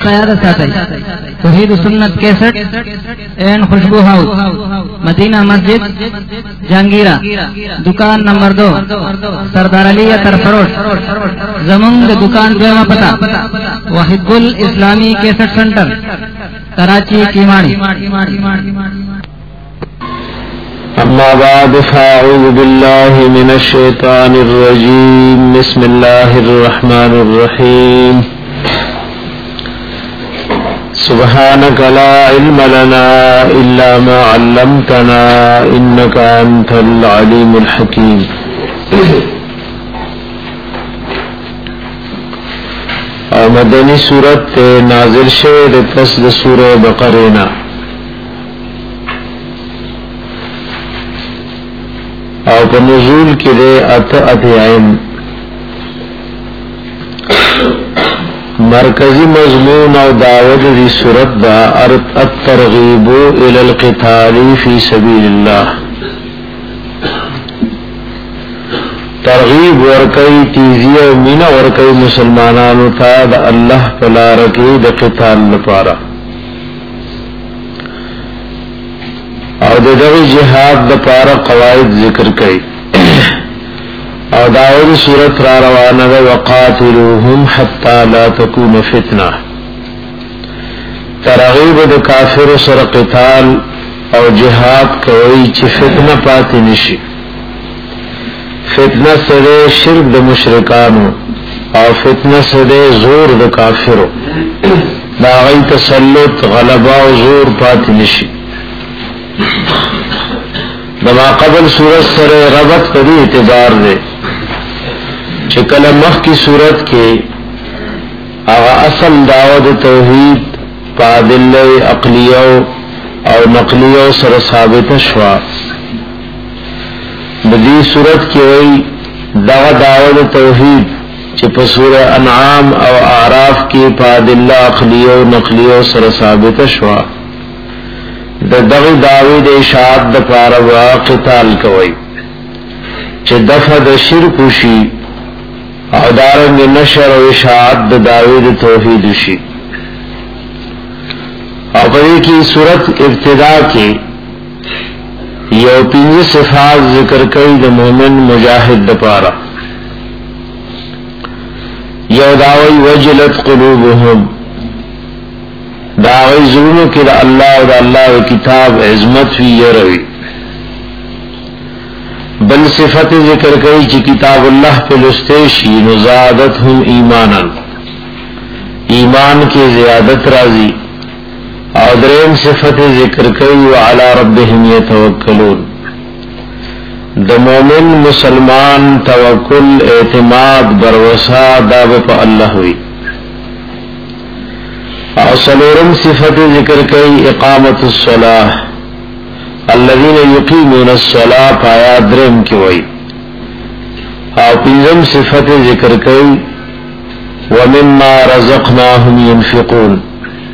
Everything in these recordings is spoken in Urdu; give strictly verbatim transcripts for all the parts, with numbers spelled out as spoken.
तौहीद सुन्नत कैसेट एंड खुशबू हाउस, मदीना मस्जिद, जहांगीरा, दुकान नंबर दो, सरदार अली तरफरोश। जमुंग दुकान जो पता वाहिदुल इस्लामी कैसेट सेंटर, कराची कीमाड़ी। अम्मा बाद फ़अऊज़ु बिल्लाहि मिनश शैतानिर रजीम। बिस्मिल्लाहिर रहमानिर रहीम। सुब्हानक ला इल्म लना इल्ला मा अल्लमतना इन्नका अंतल अलीमुल हकीम। और मदनी सूरत नाजिल शे पस द सूरह बकरेना। और पर नुज़ूल के दे अत अध्यायन मरकजी मजमून और दावत दी सूरत दा अत-तरगीबु इलल क़िताली फी सबीलिल्लाह। तरगीब वर्कई तीजिया मीना वर्कई मुसलमानानु था द अल्लाह पला रकी द क़िताल लपारा। और दवी जिहाद द पारा कवायद जिक्र कई। और दाऊद सूरत रा रवाना वक़ातिलूहुम हत्ता ला तकून फितना। तरगीब द काफिर सर क़िताल और जिहाद कोई ची फितना पाती निशी। फितना सदे शिर्क द मुशरिकानो और फितना सदे जोर द काफिरो दागी तसल्लुत गलबा और जोर पाती निशी। दमा कबल सूरत सरे रबत कदी इतबार दे चिकल मख की सूरत के आगा असल दावत तौहीद पादिल अकलियो और नकलियो सर साबित शवा। बदी सूरत के वही दावा दावत तौहीद चिपसूर अनआम और आराफ के पादिल्ला अकलियो नकलियो सर साबित शवा। दगी दावी दे इशात द पारवा क़िताल कवई चे दफा द शिरकुशी और दारंग नशर और इशात द दावी द तौहीदुशी। और कभी की सूरत इब्तिदा के यौपीन सिफात जिक्र कई द मोमिन मुजाहिद द पारा। यौदावी वजलत क़ुलूबुहुम दागी जुल्म के अल्लाह और अल्लाह किताब इज़्मत हुई यरवी। बल सिफत जिक्र कई ची किताब अल्लाह पे लुस्तेशी नुज़ादत हम ईमानन ईमान की ज़ियादत राजी। और दरेम सिफत जिक्र कई व अला रब्बिहिम यतवक्कलून द मोमिन मुसलमान तवक्कुल एतमाद बरवसा दाव पर अल्लाह हुई। और सलोरम सिफत जिक्र कई इकामतुस्सलाह अल्लज़ीना युकीमूनस्सलाह पाया द्रेम की वही। और पिंजम सिफत जिक्र कई व मिम्मा रज़क़नाहुम युनफ़िक़ून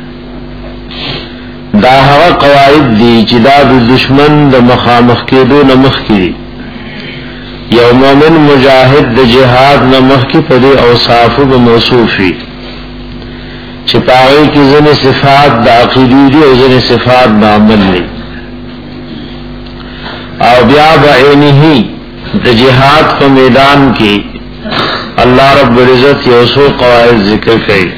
दाहवा कवायद दी चिदाद दुश्मन द मखामख के दो नमख की यौ मोमिन मुजाहिद द जिहाद नमख की पदे औसाफ ब मौसूफी छिपाई की जन सिफात दाखिली और जन सिफात दामन ली। और ब्या बनी ही द जिहाद के मैदान की अल्लाह रब्बुल इज़्ज़त यौसो कवायद जिक्र कई।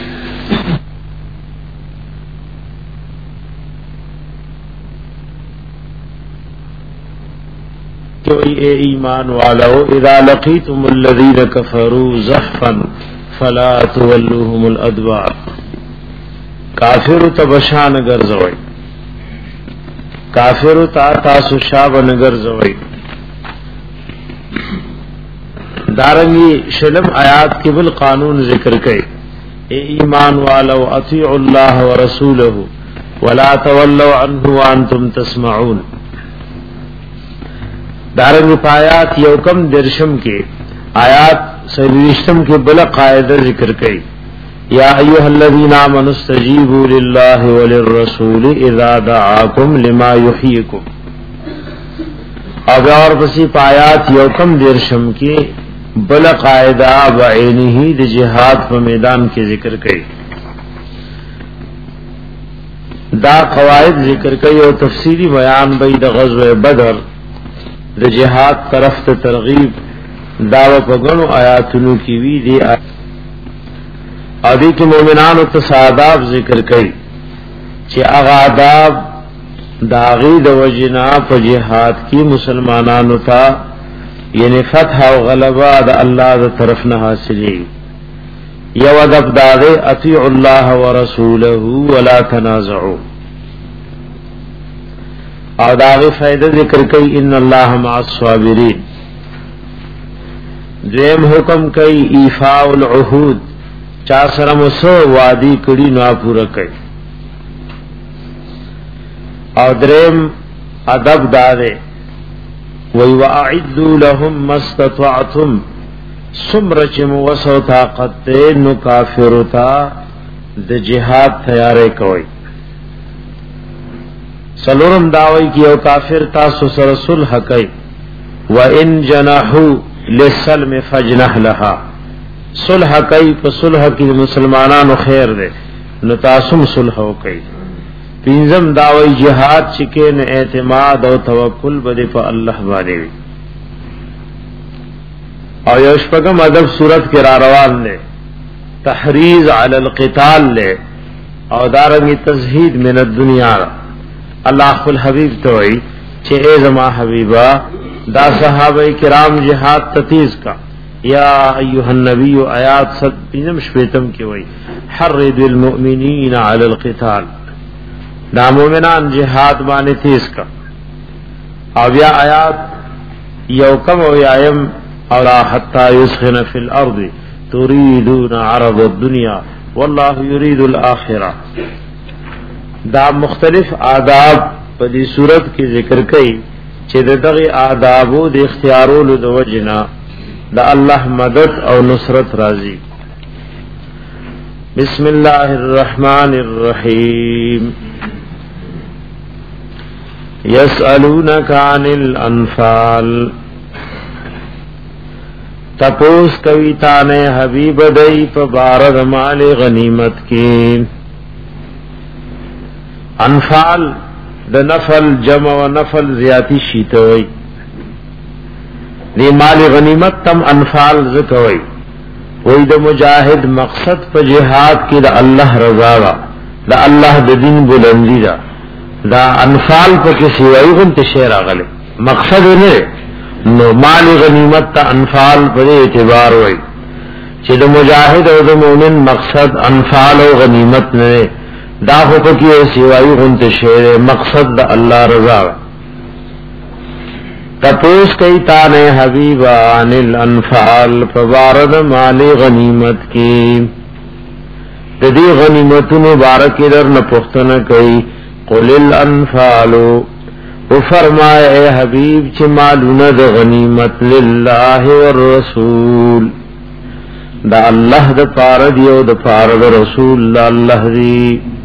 ए ईमान वालो इज़ा लक़ीतुमुल्लज़ीना कफ़रू ज़हफ़न फ़ला तुवल्लूहुमुल अदबार। काफिर तबशा नगर जवई काफिर ता तासु शाब नगर जवई। दारंगी शलम आयात के बिल कानून जिक्र कई। ए ईमान वालो अतीउल्लाह व रसूलहु वला तवल्लु अन्हु व अंतुम तस्मऊन। दारंगी पायात यौकम दर्शम के आयात सविष्टम के बिल कायदा जिक्र कई। या अय्युहल्लज़ीना आमनु इस्तजीबू लिल्लाहि व लिर्रसूलि इज़ा दआकुम लिमा युहयिकुम। अब और बसी पायात यौकम दर्शम के बल कायदा बइनिही द जिहाद व मैदान के जिक्र कई। دا قواعد ذکر کوي او تفصیلی بیان به د غزوه بدر د جهاد طرف ته ترغیب دا په غنو آیاتونو کې وی دي ادي کې مؤمنانو ته آداب ذکر کوي چې هغه آداب دا غي د وجنا په جهاد کې مسلمانانو ته یعنی فتح او غلبه د الله د طرف نه حاصلې یو ادب داغه اطیع الله ورسوله ولا تنازعوا او داغه فائدہ ذکر کوي ان الله مع الصابرین دیم حکم کوي ایفاء العهود چا سره مسو وادي کړي نو پورا کوي او دریم ادب داغه وی واعدوا لهم ما استطعتم سمر چې موسو طاقت ته نو کافر تا د جهاد تیارې کوي سلورم داوی کی او کافر تاسو سره صلح کوي وان جنحوا للسلم فجنح لها صلح کوي په صلح کې مسلمانانو خیر ده نو تاسو صلح وکړي پینځم داوی جهاد چې کې نه اعتماد او توکل بده په الله باندې وي او یو شپږم ادب صورت کې را روان دي تحریض علی القتال له او دارنګ تزهید من الدنیا الله خپل حبیب ته وایي چې اے زما حبیبا دا صحابه کرام جهاد تتیز کا یا ایها النبی آیات صد پنځم شپیتم کې وایي حرض المؤمنین علی القتال دا مومنان جهاد باندې تیز کا او بیا آیات یو کم او یایم اور حتى يسخن في الارض تريدون عرض الدنيا والله يريد الاخره دا مختلف آداب په دې صورت کې ذکر کړي چې دغه آدابو د اختیارولو د وجنا د الله مدد او نصرت راځي بسم الله الرحمن الرحیم يسألونك عن الانفال تپوس کوي تانه حبیب دای په بار د مال غنیمت کې انفال د نفل جمع و نفل زیاتی شیتوي دی مال غنیمت تم انفال زکوي وې د مجاهد مقصد په جهاد کې د الله رضا وا د الله د دین بلندی دا دا انفال په کې سیوي غن تشیر اغله مقصد نه نو مال غنیمت تا انفال پر اعتبار وای چې د مجاهد او د مؤمن مقصد انفال او غنیمت نه دا هو پکې سیوای غونته شعر مقصد د الله رضا تپوس کوي تا نه حبیب ان الانفال فوارد مال غنیمت کی د دې غنیمتونو مبارک در نه پښتنه کوي قل الانفال او فرمائے اے حبیب چې مالونه د غنیمت لله والرسول دا الله د پاره دی او د پاره د رسول الله دی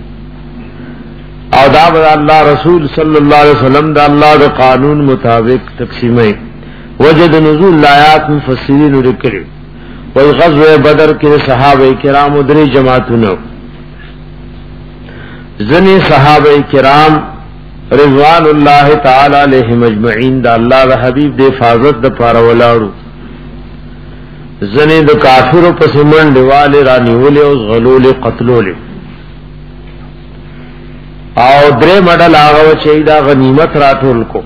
او دا الله رسول صلی الله علیه وسلم دا الله د قانون مطابق تقسیمه وجد نزول آیات مفسرین لري وای غزوه بدر کې صحابه کرام درې جماعتونو ځنی صحابه کرام رضوان الله تعالی علیهم اجمعین دا الله د حبیب د حفاظت د پاره ولاړو زنه د کافرو په سیمن دیواله رانیول او غلول قتلول او درې مډل هغه چې دا غنیمت راټول کو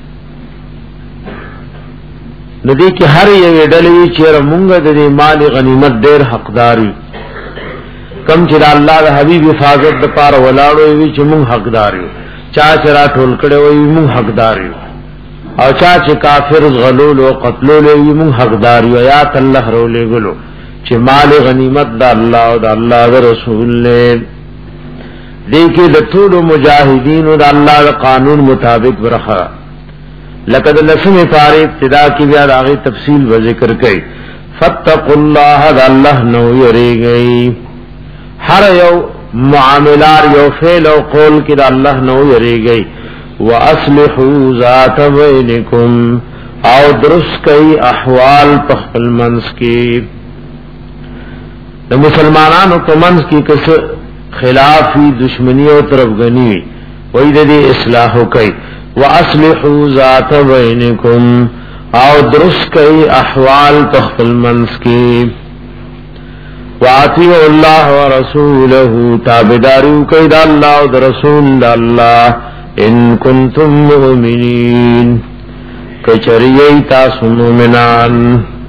ندی کې هر یو ډلې چې مونږ د مال غنیمت ډېر حقداري کم چې الله د حبیب حفاظت د پاره ولاړو وی چې مونږ حقدار یو چا چرا ټول کړه وی مونږ حقدار یو او چا چې کافر غلول او قتلول وی مونږ حقدار یو یا الله رولې غلو چې مال غنیمت د الله او د الله د رسول له دې کې د ټول مجاهدین او د الله د قانون مطابق ورخه لقد لسمه پاره ابتدا کې بیا راغی تفصیل و ذکر کړي فتقوا الله د الله نو یریږي هر یو معاملار یو فعل او قول کې د الله نو یریږي واصلحوا ذات بینکم او درست کئی احوال په خپل منځ کې د مسلمانانو په منځ کې کس خلافی دشمنی او طرفګنی وای د دې اصلاح کوي واصلحوا ذات بینکم او درست کوي احوال تخفل منس کی واطیعوا الله ورسوله تابعداري کوي د الله او د رسول الله ان کنتم مؤمنین کچریئی تاسو مومنان.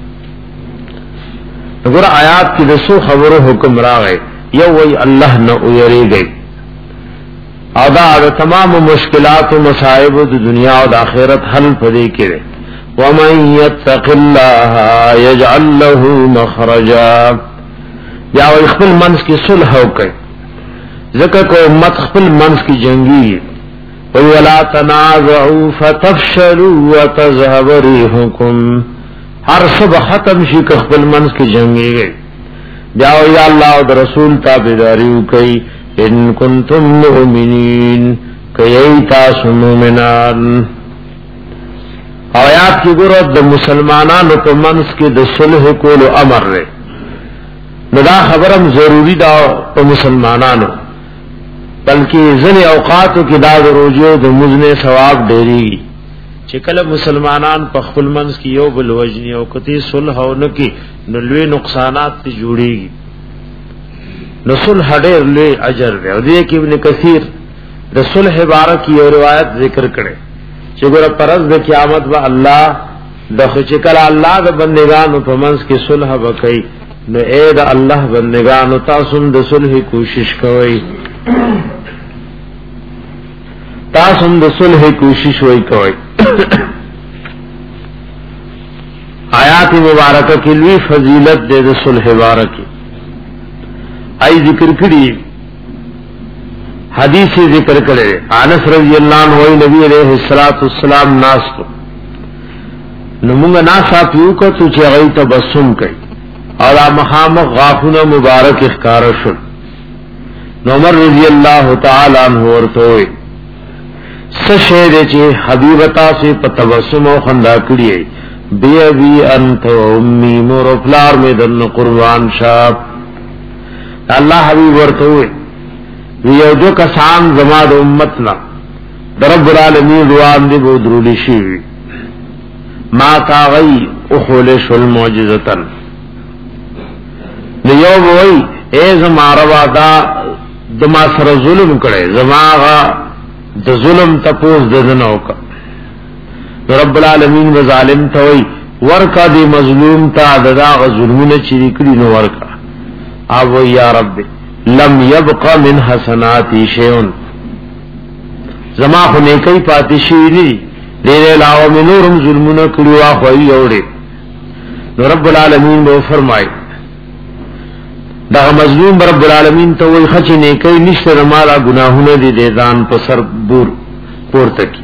اگر آیات کی دسو خبرو حکم راغے یو وی اللہ نہ اویری گئی ادا دا تمام مشکلات و مصائب د دنیا و دا آخرت حل پدے کرے ومن یتق اللہ یجعل له مخرجا یا وی خپل منس کی صلح ہو کئی ذکر کو امت خپل منس کی جنگی وَلَا تَنَازَعُوا فَتَفْشَلُوا وَتَذْهَبَ رِيحُكُمْ ہر سب ختم شي خپل منس کی جنگي گئی بیا یا الله او رسول تابعداري کوي ان کنتم مؤمنین کای تاسو مومنان. آیات کی ګورو د مسلمانانو په منس کې د صلح کولو امر لري نو دا خبرم ضروری دا په مسلمانانو بلکې ځنې اوقاتو کې دا د روزو د مزنه ثواب ډېری چې کله مسلمانان په خپل منځ کې یو بل وجنی او کتی صلح او نکي نو لوی نقصانات ته جوړيږي نو صلح ډېر لوی اجر دی او دې کې ابن کثیر د صلح بارک یو روایت ذکر کړي چې ګور پرز د قیامت به الله د خچ کله الله د بندگانو په منځ کې صلح وکړي نو اے د الله بندگانو تاسو د صلح کوشش کوئ تاسو د صلح کوشش وای کوي. آیات مبارکہ کی لوی فضیلت دے د صلح مبارک ای ذکر کړي حدیث ذکر کړي انس رضی اللہ عنہ وی نبی علیہ الصلوۃ والسلام ناس کو نمونږ ناسا پیو کو تو چې غي تبسم کوي اور مخامخ غافونه مبارک اخکار شو نو عمر رضی اللہ تعالی عنہ ورته وي سشهد چې حبیبتا سے پتبسم او خندا کړی بی بی انت امي مور فلار می دن قربان شاه الله حبیب ورته وي یو جو کسان زما د امتنا رب العالمین روان دی بو درول شي ما کا غي او خلش المعجزتن یو وای اے زما روا دا دما سره ظلم کړي زماغه د ظلم تپوس ددنو کا رب العالمین و ظالم ته وای ورکا دی مظلوم تا ددا غ ظلمونه چری کړي نو ورکا او یا رب لم يبقى من حسناتی شیء زما خو نیکی پاتې شي ني دې علاوه منورم ظلمونه کړي وا خو یې اورې نو رب العالمین به فرمای دا مظلوم رب العالمین ته وای خچ نه کوي نشته مالا گناهونه دي د ځان په سر بور پورته کی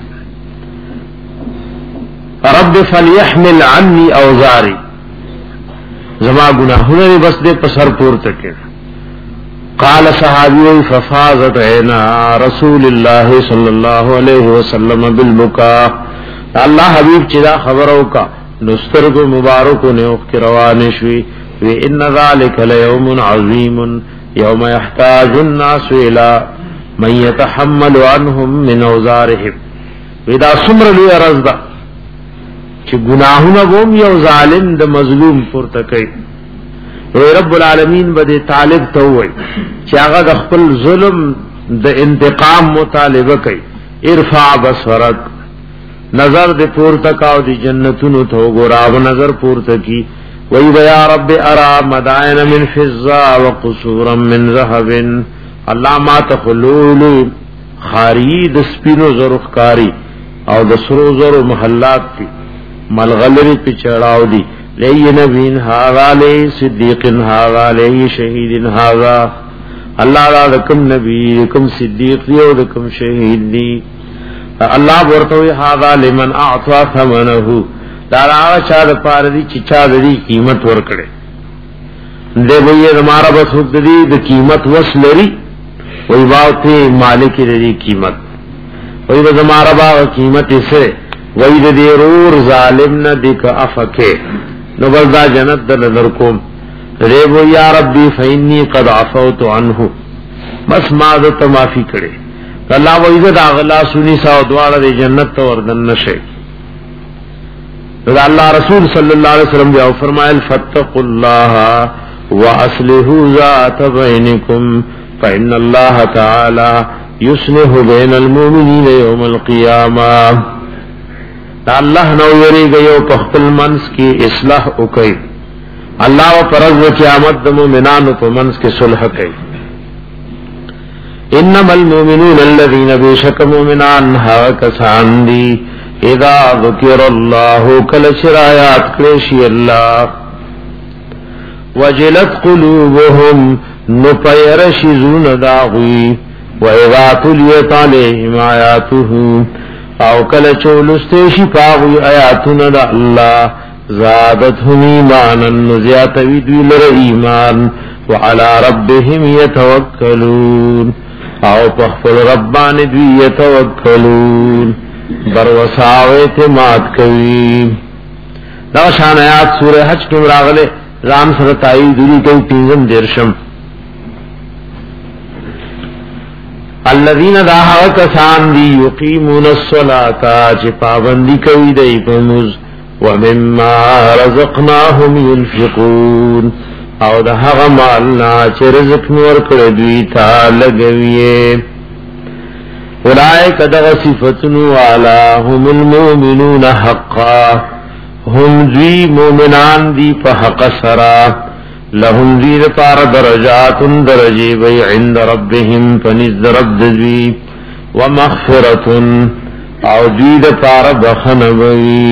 رب فليحمل عني اوزاري زما گناهونه بس دې په سر پورته کی قال صحابي ففاضت عينا رسول الله صلى الله عليه وسلم بالبكاء الله حبيب چې دا خبرو کا نسترګو مبارکو نه وخت روانه شوي وَإِنَّ ذَلِكَ لَيَوْمٌ عَظِيمٌ يَوْمَ يَحْتَاجُ النَّاسُ إِلَى مَنْ يَتَحَمَّلُ عَنْهُمْ مِنْ أَوْزَارِهِمْ ودا سمر لوی عرض دا چې گناهونه ووم یو ظالم د مظلوم پورته کوي وی رب العالمین بده طالب ته وای چې هغه د خپل ظلم د انتقام مطالبه کوي ارفع بصرک نظر د پورته کاو دی جنتونو ته وګورا نظر پورته کی وی یا رب ارا مدائن من فضا وقصورا من ذهب الله ما تخلول خارید سپینو زرخکاری او د سرو زرو محلات تی ملغلری پی چڑاو دی لی نبین هاغا لی صدیقن هاغا لی شہیدن هاغا اللہ را دکم نبی دکم صدیق دی او دکم شہید دی اللہ برتوی هاغا لمن اعطا ثمنہو دار آغا چا دا پار دی چی چا دی قیمت ورکڑے دے بھئی ہمارا بس حق دی دا قیمت وصلری وی باوتی مالک دی قیمت وی بس ہمارا باغ قیمت اسے وی دا دی رور ظالم نا دی کا افکے نو بس دا جنت دا نظر کوم دے بھئی یا ربی فینی قد عفوت عنہ بس ما ته معافي کړي الله و عزت اغلا سني ساو دواړه د جنت ته وردن نشي. الله رسول صلی الله علیه وسلم بیا فرمایل فتقوا الله واصلحوا ذات بینکم فإن الله تعالی یصلح بین المؤمنین یوم القیامه. الله نو یریږي یو په خپل منس کې اصلاح وکړي. الله او پرز قیامت د مؤمنانو په منس کې صلح کوي. انما المؤمنون الذين بشك مؤمنان ها کسان دي اذا ذکر الله کل شرایات کلیشی الله وجلت قلوبهم نپیرشی زون داغوی و اذا تلیت علیهم آیاته او کل چولستیشی پاغوی آیاتنا دا اللہ زادتهم ایمانا نزیاتوی دویلر ایمان وعلى ربهم یتوکلون او پخفل ربان دوی یتوکلون بروساو اعتماد کوي. دا شان آیات سورہ حج کې راغله رام سره تایید دوی کوي پینځم درشم الذين داها کسان دی یقیمون الصلاة چې پابندی کوي د ایموز ومما رزقناهم ينفقون او د هغه مال نه چې رزق نور کړی دوی ته لګوي. اولئک دغ صفتنو علا هم المؤمنون حقا هم ذی مومنان دی پا حق سرا لهم ذی پار درجات درجی بی عند ربهم پنزد رب ذی ومغفرت او ذی پار بخن بی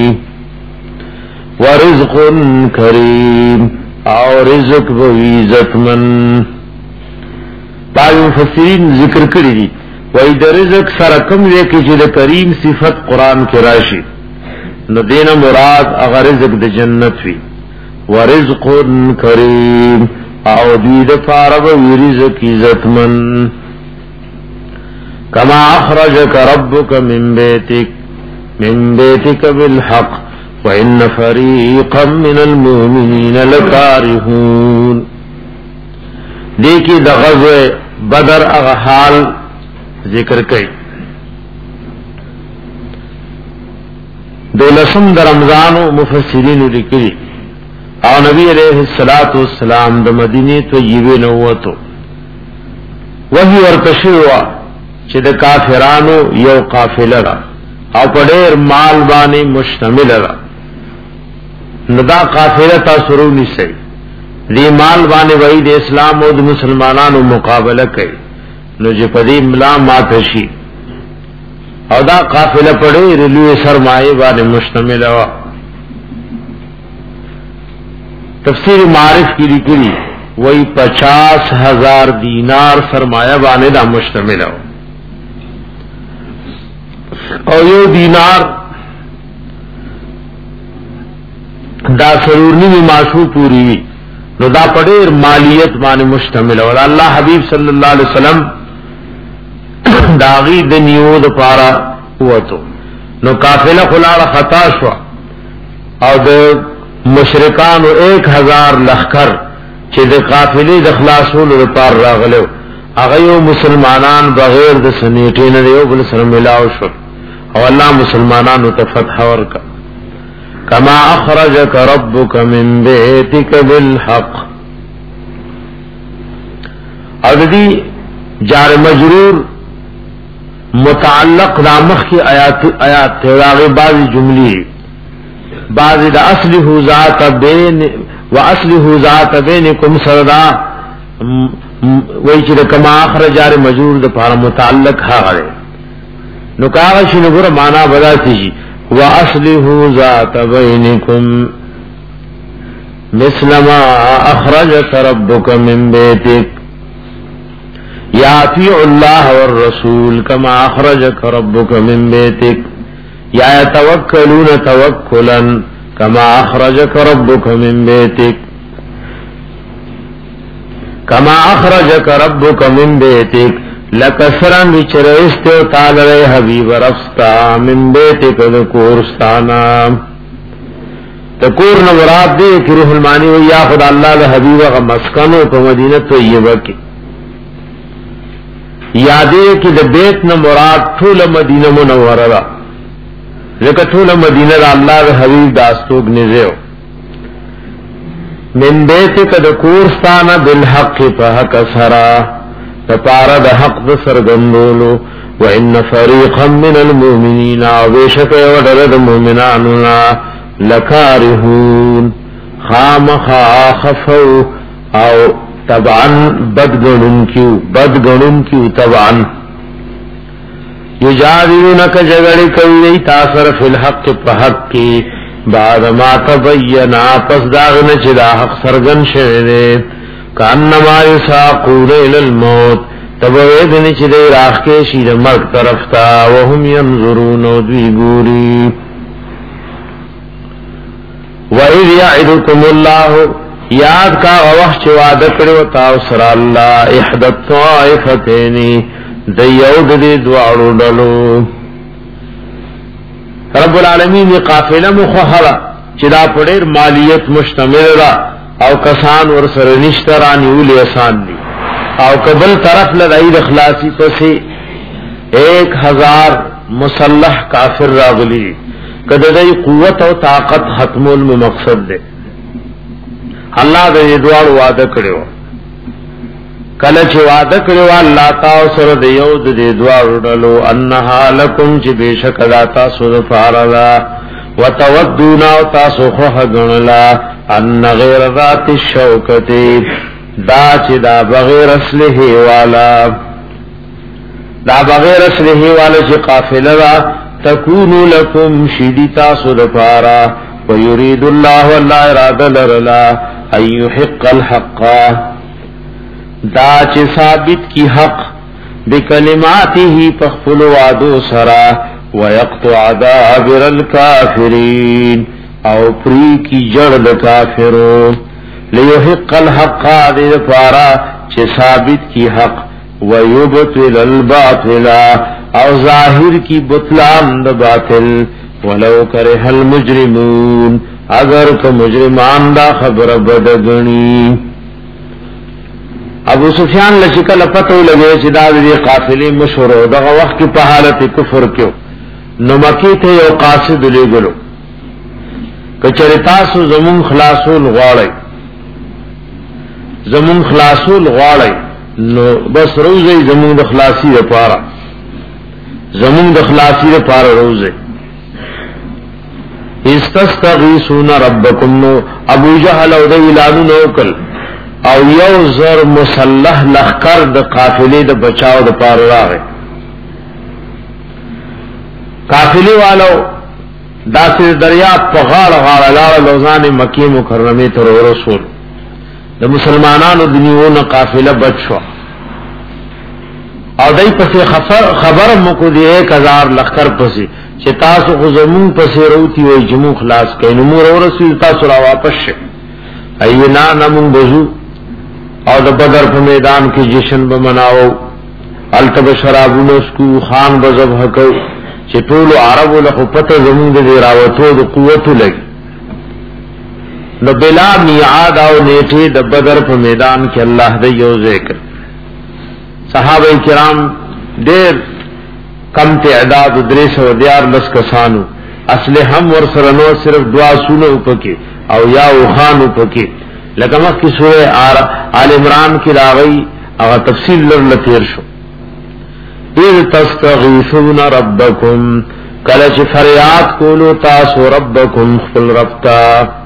ورزق کریم او رزق بی عزتمن. بعض مفسرین ذکر کری دی وای د رزق سره کوم وی کې چې د کریم صفت قران کې راشي نو دینه مراد هغه رزق د جنت وی ورزق کریم او دې د فارغ رزق عزتمن. کما اخرجک ربک من بیتک من بیتک بالحق وان فریقا من المؤمنین لکارهون. دې کې د غزوه بدر هغه حال ذکر کئی. دولسم در رمضان و مفسرین لکلی او نبی علیہ الصلوۃ والسلام د مدینه طیبه نووتو وحی ورکشوا چې د کافرانو یو قافله را او په ډېر مال باندې مشتمل را. ندا قافله تاسو نشي دې مال باندې وای د اسلام او د مسلمانانو مقابله کوي نو چې پدې ملا ماتشي او دا قافله پړې رلوې سرمایه باندې مشتمل و. تفسیر معارف کی لیکلی وہی پچاس ہزار دینار سرمایہ باندې دا مشتمل و او یو دینار دا سرورنی میں معشو پوری وی نو دا پڑیر مالیت باندې مشتمل و. اللہ حبیب صلی اللہ علیہ وسلم داغی دنیو دا پارا ہوتو نو قافلہ خلال خطا شوا او دا مشرکانو ایک ہزار لخکر چی دا قافلی دا خلاصول دا پار راغلو اغیو مسلمانان بغیر دا سنیٹین دیو بل سر ملاو شو او اللہ مسلمانانو تفتح ورکا. کما اخرجک ربک من بیتک بالحق او دی جار مجرور متعلق رامخ کی آیات آیات تیراغی بعضی جملی بعضی دا اصلح ذات بین و اصلح ذات بینکم سردا وی چی دا کما آخر جار مجرور دا پارا متعلق حاغرے نو کاغشی نگور مانا بدا تیجی و اصلح ذات بینکم مثل ما اخرجت ربک من بیتک یا اطیع اللہ والرسول کما اخرجک ربک من بیتک یا یتوکلون توکلا کما اخرجک ربک من بیتک کما اخرجک ربک من بیتک لکسرن وچرست و تعالی حبیب رفستا من بیتک دکورستانا. تکور نمراد دے کہ روح المانی و یا خدا اللہ لحبیب غا مسکنو پا مدینہ طیبہ کی یادې کې د بیت نه مراد ټول مدینه منوره ده لکه ټول مدینه د الله د حبیب داستوګ نزیو من بیتک د کورستانه بالحق په حق سرا د پاره د حق د سرګندولو وان فريقا من المؤمنين وبشك ودر المؤمنان لکارهون خامخا خفو او طبعا بدگنن کیو بدگنن کیو طبعا یجادلونک جگڑی کوي تاثر فی الحق په حق کی بعد ما تبینا پس داغن چې دا حق سرګن شوه دې کانما یساقون الی الموت تبویدنی چې دې راخ کې شي د مرګ طرف ته وهم ينظرون او دوی ګوري وَإِذْ يَعِدُكُمُ اللَّهُ یاد کا وخت چې وعده کړو تاسو سره الله احد الطائفتین د یو د دې دواړو ډلو رب العالمین دی قافله مخهره چې دا پډیر مالیت مشتمل را او کسان ور سره نشترانی ولې آسان دي او قبل طرف لدای د اخلاصی پسې ایک ہزار مسلح کافر راغلی کده دای قوت او طاقت ختمول مقصد ده الله دې دوار وعده کړو کله چې وعده کړو الله تاسو سره د یو د دوار ډلو انها لکم چې بشک ذاتا سود فارلا وتودون او تاسو خو غنلا ان غیر ذات الشوکتی دا چې دا بغیر اصله والا دا بغیر اصله والا چې قافله را تکونو لکم شدیتا سود فارا ويريد الله والله اراده لرلا ان يحق الحق دا چې ثابت کی حق بکلماته تخفل وعدو سرا ويقطع دابر الكافرين او پری کی جڑ د کافرو ليحق الحق دې فارا چې ثابت کی حق ويبطل الباطل او ظاهر کی بطلان د باطل ولو کرہ المجرمون اگر که مجرمان دا خبر بدگنی ابو سفیان لشکل پتو لگے چې دا دې قافلې مشهور دغه وخت په حالت کفر کې نو مکی ته یو قاصد لګلو کچری تاسو زمون خلاصول غواړی زمون خلاصول غواړی نو بس روزي زمون د خلاصي لپاره زمون د خلاصي لپاره روزي استستغیثون ربکم نو ابو جهل او د اعلان نوکل او یو زر مسلح لخر د قافلې د بچاو د پار راغی قافلې والو داسې دریا په غاړه غاړه لاړ لوزان مکی مکرمه ته رسول د مسلمانانو د نیونه قافله بچو او دای په خبر مکو دی ایک ہزار لخر پسې چې تاسو خو زمون پسې روتی وي جمو خلاص کین نو مور رسول تاسو را واپس شه اینا نمون بزو او د بدر په میدان کې جشن به مناو التب شرابونو سکو خان بذبح کو چې ټول عربو له پته زمون د راوتو د قوت لګي نو بلا میعاد او نیټه د بدر په میدان کې الله دې یو ذکر صحابه کرام ډېر کم تعداد دریس و دیار لس کسانو اصل هم ور سره نو صرف دعا سونو پکې او یا وخانو پکې لکه مکه سوره آل عمران کې راغی او تفصیل لر تیر شو اذ تستغیثون ربکم کله چې فریاد کولو تاسو ربکم خپل ربتا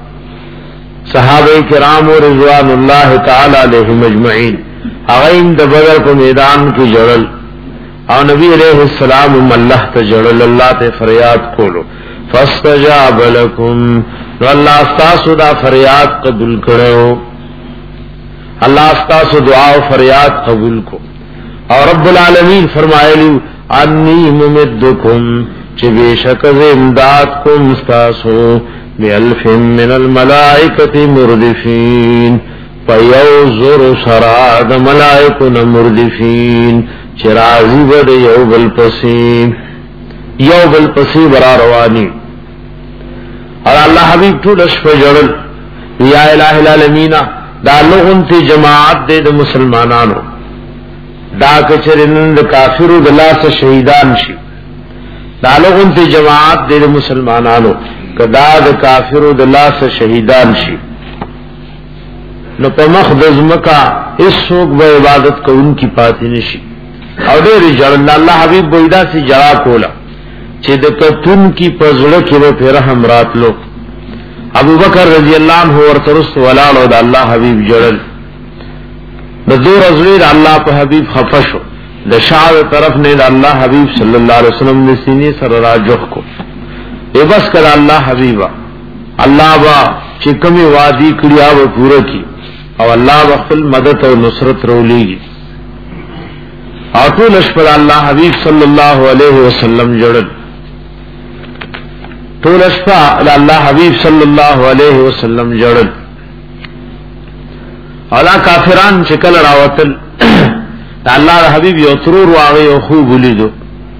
صحابه کرام رضوان الله تعالی علیهم اجمعین هغه د بدر په میدان کې جړل او نبی علیہ السلام الله تجړل الله ته فریاد کولو فاستجاب لكم والله استاسو دا فریاد قبول کړو الله استاسو دعا او فریاد قبول کو اور رب العالمین فرمایلی انی ممدکم چې بشک امداد کوم استاسو بالف من الملائکه مردفین فیوزر سراد ملائکه مردفین چرازی بد یو بل پسی یو بل پسی برا روانی اور اللہ حبیب ټول شپ جړل یا الہ العالمین دا لغون تی جماعت دے د مسلمانانو دا کچرنن د کافرو د لاس شهیدان شي دا لغون ته جماعت د مسلمانانو کدا د کافرو د لاس شهیدان شي نو په مخدز مکا اس څوک به عبادت کوونکی پاتې نشي او ډېر جړل الله حبيب بویدا سي جواب کولا چې د کتون کی پزړه کې به پر رحم راتلو ابو بکر رضی الله عنه ورته رست ولالو د الله حبيب جړل د دور ازویر الله په حبيب خفشو د شاو طرف نه د الله حبيب صلی الله علیه وسلم د سینې سره راجخ کو ای بس کړه الله حبيبا الله وا چې کومي وادي کړیا و پوره کی او الله خپل مدد او نصرت رولېږي او ټول شپه الله حبيب صلی الله علیه وسلم جوړل ټول شپه الله حبيب صلی الله علیه وسلم جوړل الا کافران چې کله راوتل الله حبيب یو ترور واغی او خوب ولیدو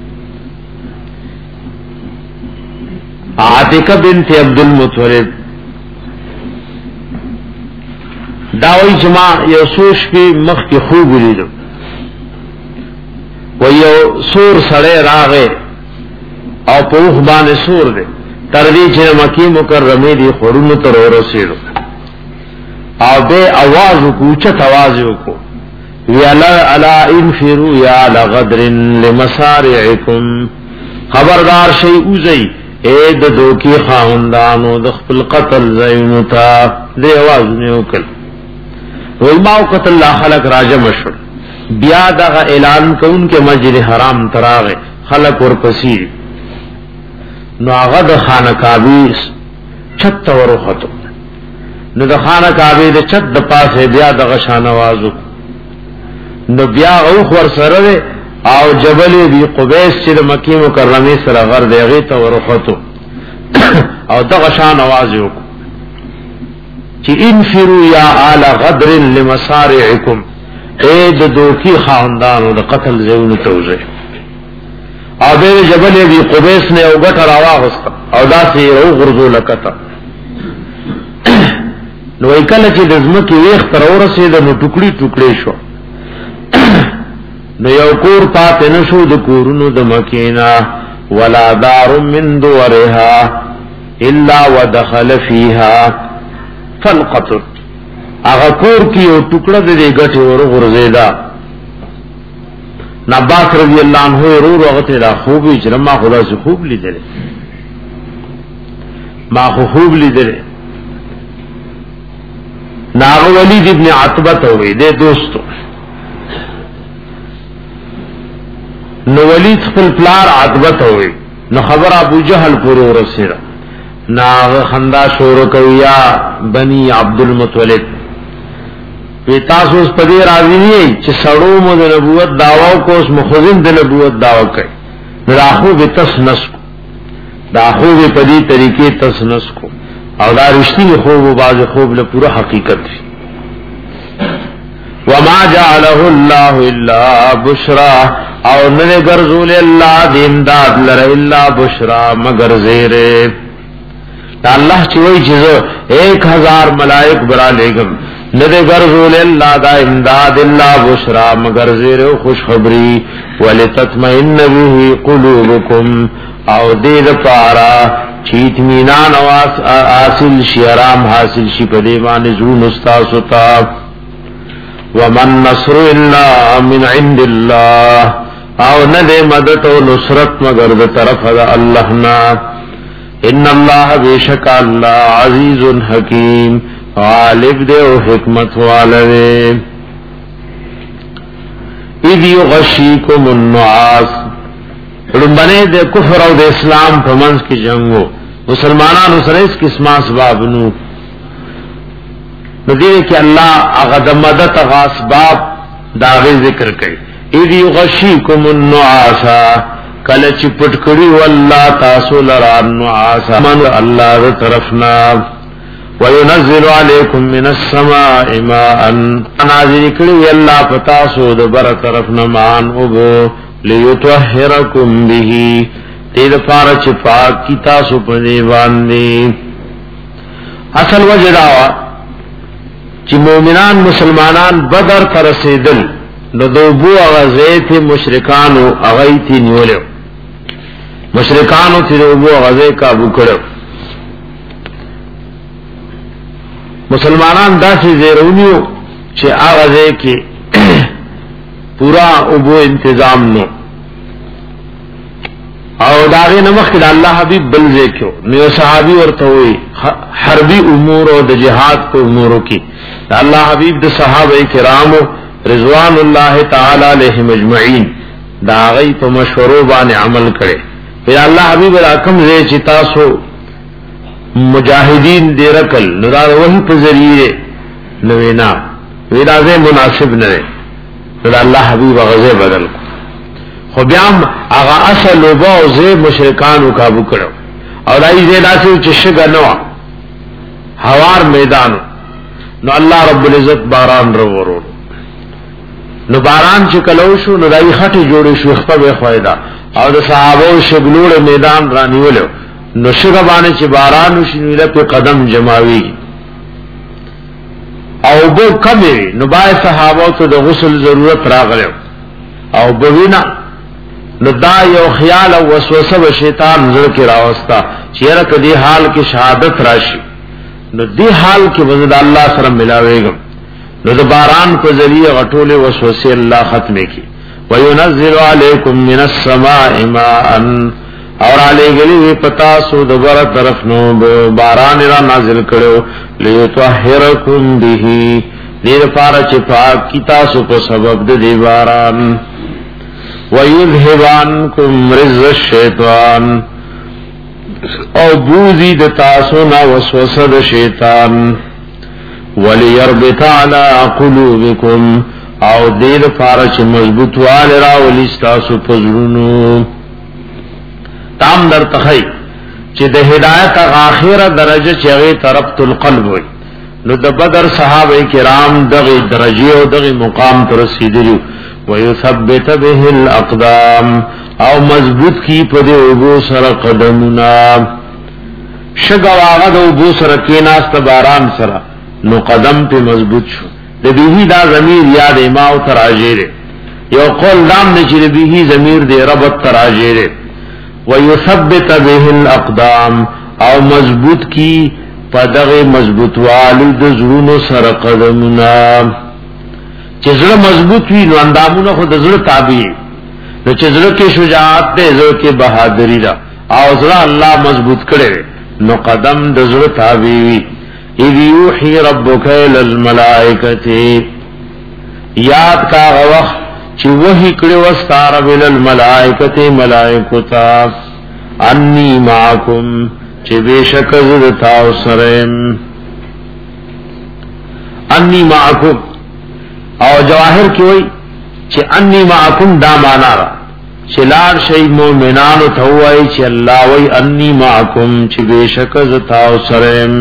عاتکه بنت عبد المطلب داوی جما یو سوش په مخ کې خوب ولیدو و یو سور سړی راغې او په وخ باندې سور دی تر دې چې مکی مکرمه دی خورونو تر ورسېدو او به आवाज وکوچت आवाज وکړو ویلا الا انفروا یا لغدر لمصارعکم خبردار شي اوزي اے د دوکي خاوندانو د خپل قتل زینو تا دې आवाज نه وکړ وای ماو قتل الله خلق راجم شو بیا دا اعلان کون کې مسجد حرام تراغه خلق ورپسې نو هغه د خانه کعبه چت ورخته نو د خانه کعبه د چت د پاسه بیا د غشان आवाज نو بیا او خور سره او جبل بی قبیس چې د مکی مکرمه سره غر دیغه ته ورخته او د غشان आवाज وکړه چې انفروا یا آل غدر لمصارعکم اے د دوکي خاندانو د قتل زیونو توزه او د جبل بی قبیس نه او غټ راواغست او داسې او غرزو لکتا نو کله چې د زمکه ویخ تر ورسېد نو ټوکړي ټوکړي شو نو یو کور پاتې نشو د کورونو د مکینا ولا دار من دورها الا ودخل فيها فالقطر اغه کور کې یو ټوکړه د دې غټي ور غرزیدا نباس رضی الله عنه ورور وخت را خوب اجرما خدا سے خوب لیدل ما خوب لیدل ناغ ولید ابن عتبہ توي دے دوستو نو ولید خپل پلار عتبہ توي نو خبر ابو جہل پورو رسیدا ناغ خندا شور کویا بنی عبد المطلب وی تاسو اس پدې راضی نه چې سړو مو د نبوت داوا کو اس مخزن د نبوت داوا کوي راخو به تسنس داخو به پدې طریقې تسنس کو او دا رښتینی خوب او باز خوب له پوره حقیقت دی وما جعله الله الا بشرا او نه ګرځول الله دین داد لره الا بشرا مگر زیره الله چې وایي چې ایک هزار ملائک برا لګم نه ګرځول الله دا امداد الا بشرا مگر زیره خوشخبری ولتطمئن به قلوبکم او دې لپاره چیت مینان واس حاصل شي آرام حاصل شي په دې باندې زړه استاسو تا ومن نصر الا من عند الله او نه دې مدد او نصرت مگر د طرف د الله نه ان الله بیشک الله عزیز حکیم غالب دې او حکمت والے اذ یغشیکم النعاس رمبنے دے کفر او دے اسلام په منځ کې جنگو مسلمانانو سره اس قسم اسباب نو ندی کې الله هغه د مدد غاسباب داغه ذکر کوي اذ یغشیکم النعاس کله چې پټ کړی والله تاسو لرا النعاس من الله ذ طرفنا وينزل عليكم من السماء ماء نازل کړی الله پتا سو د بر طرفنا مان او لیطهرکم به تیر پارا چه پاک کی تاسو پدی باندی اصل وجہ داوا چه مومنان مسلمانان بدر ترسیدل نو دوبو غزیت مشرکانو اغیتی نیولیو مشرکانو تی دوبو غزی کابو کرو مسلمانان دا سی زیرونیو چه آغزی کی پورا ابو انتظام نو او داغی نمخ کدا اللہ حبیب بلزے کیو نیو صحابی ورطوئی حربی امور و دا جہاد کو امورو کی دا اللہ حبیب دا صحابہ کرامو رضوان اللہ تعالی علیہ مجمعین دا آغی پا مشورو بان عمل کرے پھر اللہ حبیب الاکم زی چتاسو مجاہدین دے رکل ندار وہی پا ذریعے نوینا ویدازے مناسب نرے ندار اللہ حبیب غزے بدل کو خو بیام اغا اصل لوبا او زی مشرکانو کابو کرو او دائی زیداسی چشگا نوا ہوار میدانو نو اللہ رب العزت باران رو ورور نو باران چکلو شو نو دائی خطی جوڑی شو اخپا بے خوایدہ او دا صحابو شگلوڑ میدان رانیولو نو شگا بانے چی بارانو شنویلہ پی قدم جماوی او بو کمی نو بای صحابو تو دا غسل ضرورت راغلو او بوینا نو دا یو خیال او وسوسه و شیطان زړه کې راوستا چیرې کدی حال کې شهادت راشي نو دی حال کې وزد الله سره ملاويږم نو د باران په ذریعہ غټوله وسوسه الله ختمه کی وينزل عليكم من السماء ماء اور علی گلی پتا سو د بر طرف نو باران را نازل کړو ليطهركم به دیر پارا چی پاک کی تاسو په سبب د دی باران وَيُذْهِبْ عَنْكُمْ رِجْزَ الشَّيْطَانِ او بوزی د تاسو نا وسوسه د شیطان وَلِيَرْبِطَ عَلَى قُلُوبِكُمْ او دیر پارچ مضبوط وال را ولستاسو پزرونو تام در تخی چی د ہدایت آخر درجه چغی طرف القلب وی نو د بدر صحابه کرام دغی درجه او دغی مقام ترسیدلیو وَيُثَبِّتَ بِهِ الْأَقْدَامِ او مضبوط کی پدے ابو سر قدمنا شگا واغد ابو سر کیناست باران سر نو قدم پہ مضبوط شو دبیہی دا ضمیر یاد اماو تراجیرے یو قول دام نچی دبیہی ضمیر دے ربط تراجیرے وَيُثَبِّتَ بِهِ الْأَقْدَامِ او مضبوط کی پدغ مضبوط والد زرون سر قدمنا چزر مضبوط وی نو اندامونه خود زر تابعی نو چزر کې شجاعت دے زر کې بہادری دا او زر الله مضبوط کړي نو قدم د زر تابعی اذ یوحی ربک الی الملائکه یاد کا وخت چې وਹੀ کړي واستار بل الملائکه ملائکه تا انی معکم چې بشک زر تاسو سره انی معکم او جواہر کی ہوئی چھ انی معکم دا مانا را چھ لار شئی مومنانو تھوائی چھ اللہ وی انی معکم چھ بے شکز تاو سرم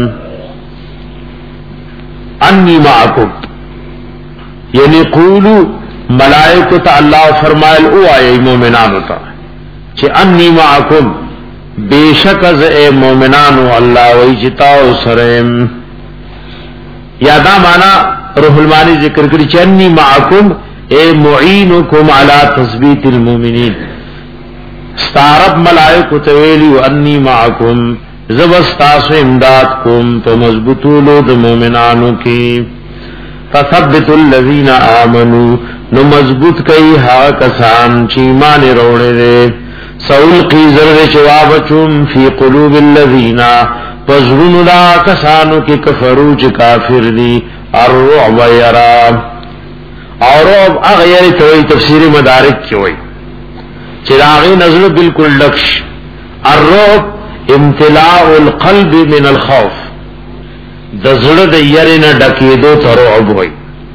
انی معکم یعنی قولو ملائکو تا اللہ فرمائل او آئی مومنانو تا چھ انی معکم بے شکز اے مومنانو اللہ وی چھ تاو سرم یادا مانا روح المانی ذکر کری چنی معکم اے معینکم علی تثبیت المومنین ستارب ملائکو تویلی و انی معکم زبستاسو امداد کم تو مضبطولو د مومنانو کی تثبت الذین آمنو نو مضبوط کئی ہا کسان چیمان روڑے دے سولقی زرد چوابچم فی قلوب الذین پزرون دا کسانو کی کفرو چ کافر دی الرعب یرا اور رعب اغیر توی تفسیر مدارک کی ہوئی چراغی نظر بالکل لکش الرعب امتلاء القلب من الخوف دزرد یرن ڈکیدو ترعب ہوئی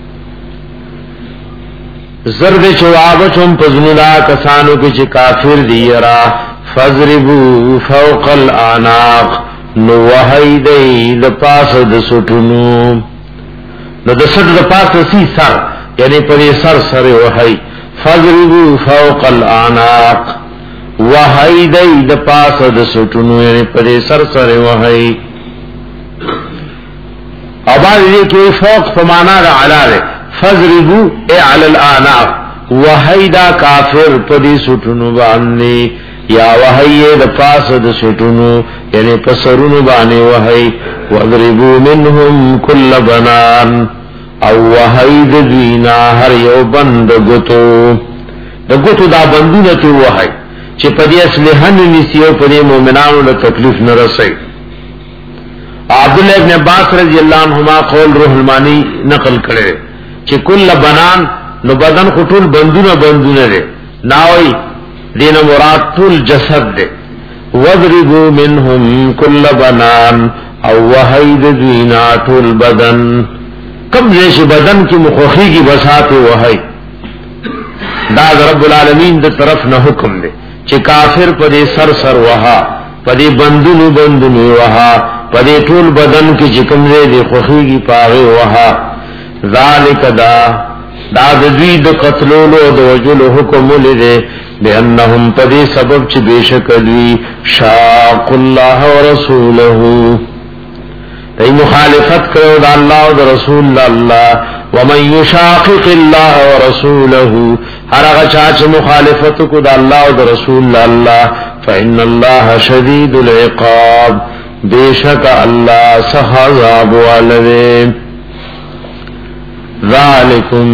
زرد چوابچم پزندا کسانو کی چ کافر دی یرا فضربو فوق الاناق نو وحی دی دپاس دسوٹنو نو دسٹ دپاس سی سر یعنی پری سر سر وحی فضربو فوق الاناق وحی دی دپاس دسوٹنو یعنی پری سر سر وحی اباد دی کہ فوق فمانا دا علا دے فضربو اے علی الاعناق وحیدا کافر پدی سٹنو باندی یا وحی د پاس د سٹنو یعنی پسرونو باندې وحی وضربو منهم کل بنان او وحی د دینا هر یو بند گتو د گتو دا بندونه ته وحی چې پدی اصله ننسیو پدی مومنانو له تکلیف نه رسي. عبداللہ ابن عباس رضی اللہ عنہما قول روح المانی نقل کرے چې کل بنان نو بدن خطول بندونه بندونه دے ناوی دین مراد طول جسد دے. وضربو منهم کل بنان او وحید دینا طول بدن کم زیش بدن کی مخوخی کی بسات وحی دا رب العالمین دا طرف نہ حکم دے چې کافر پدے سر سر وحا پدے بندونو بندونو وحا پدے طول بدن کی چکم دے دے خوخی کی پاغی وحا ذالک دا دا دوی د قتلولو د وجلو حکم لده بانهم پدی سبب چې بیشک دوی شاق الله ورسوله ای مخالفت کړو د الله او د رسول الله ومن یشاقق الله ورسوله هر هغه چې مخالفت کو د الله او د رسول الله فإن الله شدید العقاب بیشک الله سخت عذاب والده. ذالکم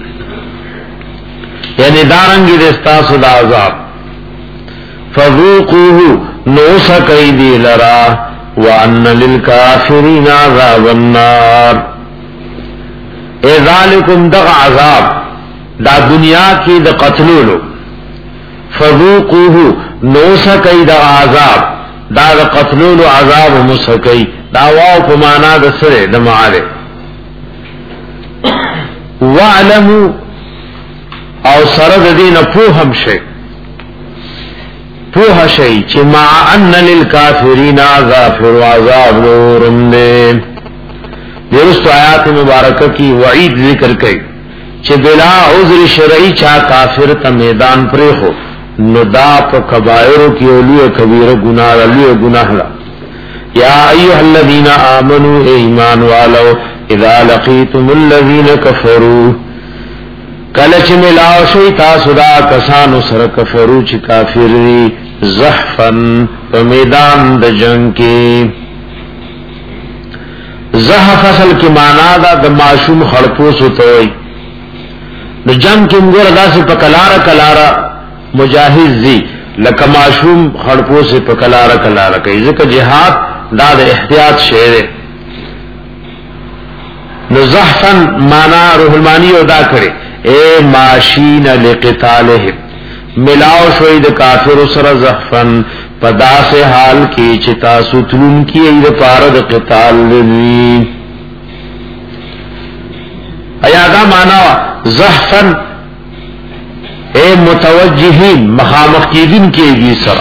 یعنی دارنگی دستاسو دا عذاب فذوقوه نوسا قیدی لرا وان للکافرین عذاب النار. اے ذالکم دغ عذاب دا دنیا کی دا قتلولو فذوقوه نوسا قید عذاب دا دا قتلولو عذاب مسکی دا واو پمانا دا سرے دا معارے وعلمو او سرد دین پوهم شئی پوها شئی چی مع ان للکافرین عذاب و عذاب نورم دے. درست آیات مبارکہ کی وعید ذکر کئی چی بلا عذر شرعی چا کافر تا میدان پریخو ندا پا کبائرو کی اولیو کبیر گناہ علیو گناہ لا. یا ایوہ الذین آمنوا ایمان والو اذا لقیتم الذین کفروا کلچ ملاو شوی تاسو دا کسانو سر کفرو چی کافر دی زحفن پا میدان دا جنگ کی. زحف اصل کی مانا دا دا معشوم خڑپوسو توئی دا جنگ کی مگر دا سی پا کلارا کلارا مجاہز دی لکا معشوم خڑپوسی پا کلارا کلارا کئی ذکر جہاد دا دا احتیاط شہرے نزحفن مانا روح المانی ادا کرے اے ماشین لقتالہم ملاو شوید کافر سر زحفن پدا سے حال کی چتا ستلون کی اید پارد قتال لنوی. ایادا مانا زحفن اے متوجہین مخامخ کی دن کی ایدی سر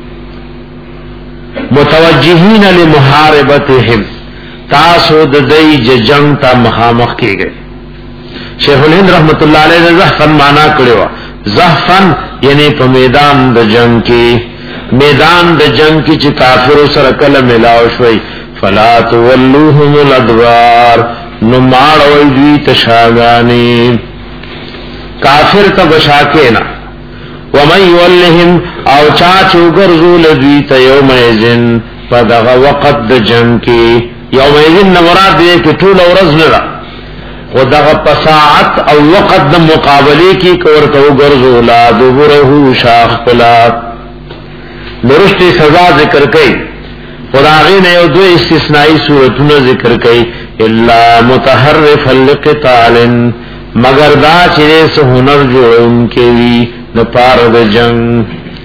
متوجہین لمحاربتہم تاسو د دای جنگ تا مخامخ کی گئے. شیخ الہند رحمت اللہ علیہ نے زحفن مانا کړو زحفن یعنی په میدان د جنگ کې میدان د جنگ کې چې کافر سره کله ملاو شوي فلا تولوهم الادبار نو ماړوي دوی تشاګانی کافر ته بشاکینا ومن یولهم او چا چوغرزول دوی ته یوم یذن په دغه وخت د جنگ کې یوم یذن مراد دې کې ټول ورځ نه خدغه پساعت او وقت د مقابله کی کورته وګرځول دبره شاخ پلا درستی سزا ذکر کئ خدای نے یو دو استثنائی صورتونه ذکر کئ الا متحرف لقتال مگر دا چې سه هنر جوړون کې وی د پار د جنگ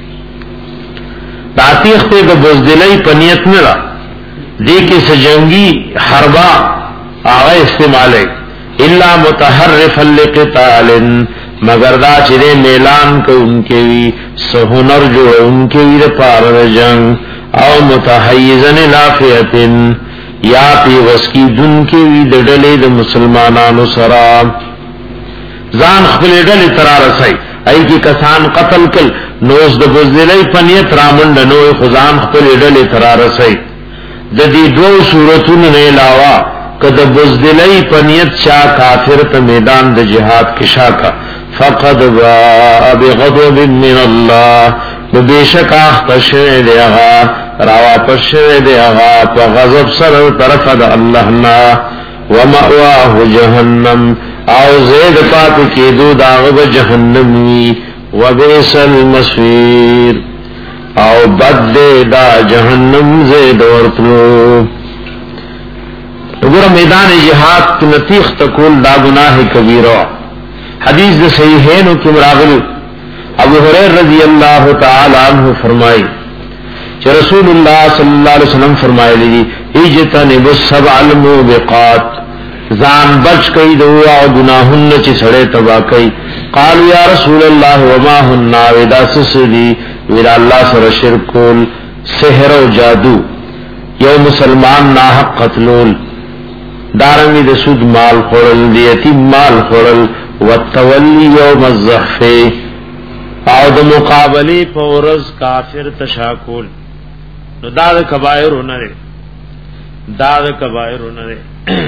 داتیخ ته د بوزدلای پنیت نه را دې کې سجنګي حربا هغه استعماله الا متحرف لقتال مگر دا چې میلان کو انکے وی سہنر جو انکے وی دا پار جنگ او متحیزن لافیتن یا پی وسکی دن کے وی دا ڈلے دا مسلمانانو سرا زان خپل ڈلے ترا رسائی ای کی کسان قتل کل نوز دا بزدلی پنیت رامند نوی خزان خپل ڈلے ترا رسائی دا دی دو صورتون نے علاوہ کد بزدلی پنیت چا کافر ته میدان د جهاد کې شاکا فقد باء بغضب من الله بشک اخشع دیغا راوا پشع دیغا په غضب سره طرف د الله نا ومأواه جهنم او زید پات کې دو داغه جهنم وی وبئس المصير او بد دا جهنم زید ورتلو وګوره میدان جهاد کې نتیخ تکول دا گناہ کبیره حدیث د صحیحین کې راغلی ابو هريره رضی اللہ تعالی عنہ فرمائے کہ رسول اللہ صلی اللہ علیہ وسلم فرمائے دی اجتنبوا السبع الموبقات زان بچ کئی دو او گناہن چ سڑے تبا کئی قالوا یا رسول اللہ وما هن ودا سسدی ودا اللہ سر شرک سحر او جادو یو مسلمان ناحق قتلول دارنگی د سود مال خورل دی یتیم مال خورل والتولی یوم الزحف او د مقابله فورز کافر تشاکول نو دا د کبائر نه ده دا د کبائر نه ده